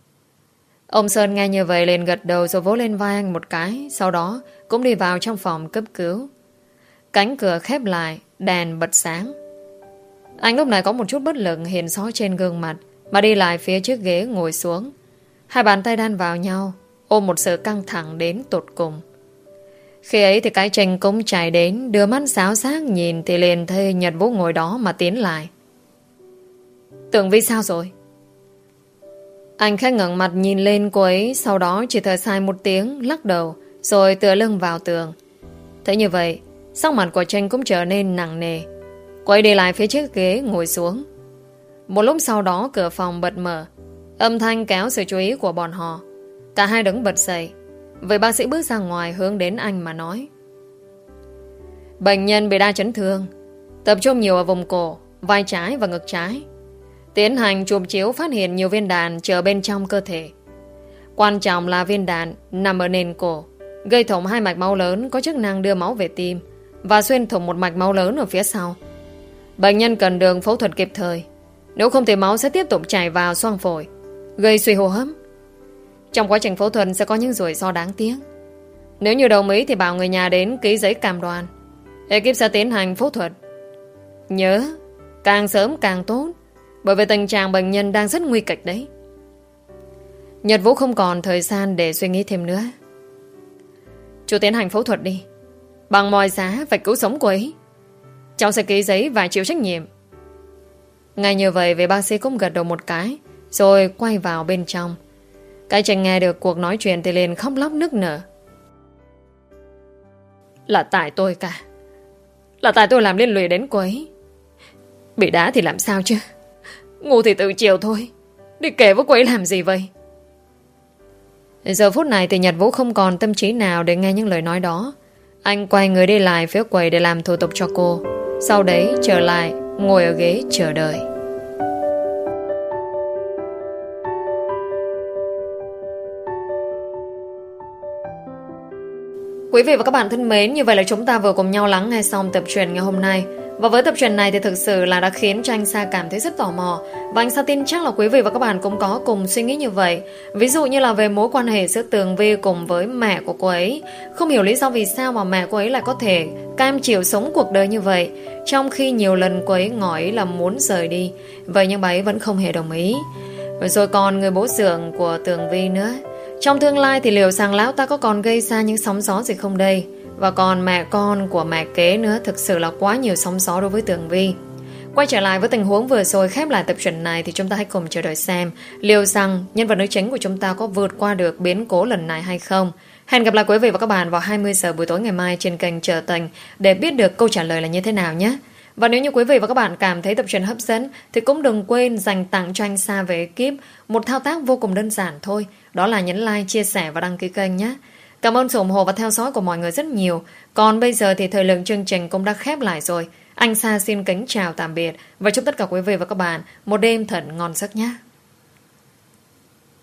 Ông Sơn nghe như vậy liền gật đầu rồi vỗ lên vai anh một cái, sau đó cũng đi vào trong phòng cấp cứu. Cánh cửa khép lại, đèn bật sáng. Anh lúc này có một chút bất lực hiện rõ trên gương mặt, mà đi lại phía trước ghế ngồi xuống. Hai bàn tay đan vào nhau, ôm một sự căng thẳng đến tột cùng. Khi ấy thì cái Trình cũng chạy đến, đưa mắt xáo xác nhìn thì liền thấy Nhật Vũ ngồi đó mà tiến lại. Tường Vi sao rồi? Anh khẽ ngẩng mặt nhìn lên cô ấy, sau đó chỉ thở dài một tiếng, lắc đầu, rồi tựa lưng vào tường. Thế như vậy, sắc mặt của Tranh cũng trở nên nặng nề. Cô ấy đi lại phía trước ghế ngồi xuống. Một lúc sau đó cửa phòng bật mở, âm thanh kéo sự chú ý của bọn họ. Cả hai đứng bật dậy. Vậy bác sĩ bước ra ngoài hướng đến anh mà nói: Bệnh nhân bị đa chấn thương, tập trung nhiều ở vùng cổ, vai trái và ngực trái. Tiến hành chụp chiếu phát hiện nhiều viên đạn chở bên trong cơ thể. Quan trọng là viên đạn nằm ở nền cổ, gây thủng hai mạch máu lớn có chức năng đưa máu về tim và xuyên thủng một mạch máu lớn ở phía sau. Bệnh nhân cần đường phẫu thuật kịp thời, nếu không thì máu sẽ tiếp tục chảy vào xoang phổi, gây suy hô hấp. Trong quá trình phẫu thuật sẽ có những rủi ro đáng tiếc. Nếu như đồng ý thì bảo người nhà đến ký giấy cam đoan. Ekip sẽ tiến hành phẫu thuật. Nhớ, càng sớm càng tốt, bởi vì tình trạng bệnh nhân đang rất nguy kịch đấy. Nhật Vũ không còn thời gian để suy nghĩ thêm nữa. Chú tiến hành phẫu thuật đi, bằng mọi giá phải cứu sống cô ấy. Cháu sẽ ký giấy và chịu trách nhiệm. Ngay như vậy vị bác sĩ cũng gật đầu một cái, rồi quay vào bên trong. Cái Trình nghe được cuộc nói chuyện thì liền khóc lóc nức nở. Là tại tôi cả. Là tại tôi làm liên lụy đến cô ấy. Bị đá thì làm sao chứ? Ngu thì tự chịu thôi. Đi kể với cô ấy làm gì vậy? Giờ phút này thì Nhật Vũ không còn tâm trí nào để nghe những lời nói đó. Anh quay người đi lại phía quầy để làm thủ tục cho cô. Sau đấy trở lại ngồi ở ghế chờ đợi. Quý vị và các bạn thân mến, như vậy là chúng ta vừa cùng nhau lắng nghe xong tập truyện ngày hôm nay. Và với tập truyện này thì thực sự là đã khiến cho anh Sa cảm thấy rất tò mò. Và anh Sa tin chắc là quý vị và các bạn cũng có cùng suy nghĩ như vậy. Ví dụ như là về mối quan hệ giữa Tường Vi cùng với mẹ của cô ấy. Không hiểu lý do vì sao mà mẹ cô ấy lại có thể cam chịu sống cuộc đời như vậy, trong khi nhiều lần cô ấy ngỏ ý là muốn rời đi. Vậy nhưng bà ấy vẫn không hề đồng ý. Rồi còn người bố dượng của Tường Vi nữa. Trong tương lai thì liệu rằng lão ta có còn gây ra những sóng gió gì không đây? Và còn mẹ con của mẹ kế nữa, thực sự là quá nhiều sóng gió đối với Tường Vi. Quay trở lại với tình huống vừa rồi khép lại tập truyện này thì chúng ta hãy cùng chờ đợi xem liệu rằng nhân vật nữ chính của chúng ta có vượt qua được biến cố lần này hay không. Hẹn gặp lại quý vị và các bạn vào hai mươi giờ buổi tối ngày mai trên kênh Trở Tình để biết được câu trả lời là như thế nào nhé. Và nếu như quý vị và các bạn cảm thấy tập truyện hấp dẫn thì cũng đừng quên dành tặng cho anh Sa về ekip một thao tác vô cùng đơn giản thôi. Đó là nhấn like, chia sẻ và đăng ký kênh nhé. Cảm ơn sự ủng hộ và theo dõi của mọi người rất nhiều. Còn bây giờ thì thời lượng chương trình cũng đã khép lại rồi. Anh Sa xin kính chào tạm biệt và chúc tất cả quý vị và các bạn một đêm thật ngon giấc nhé.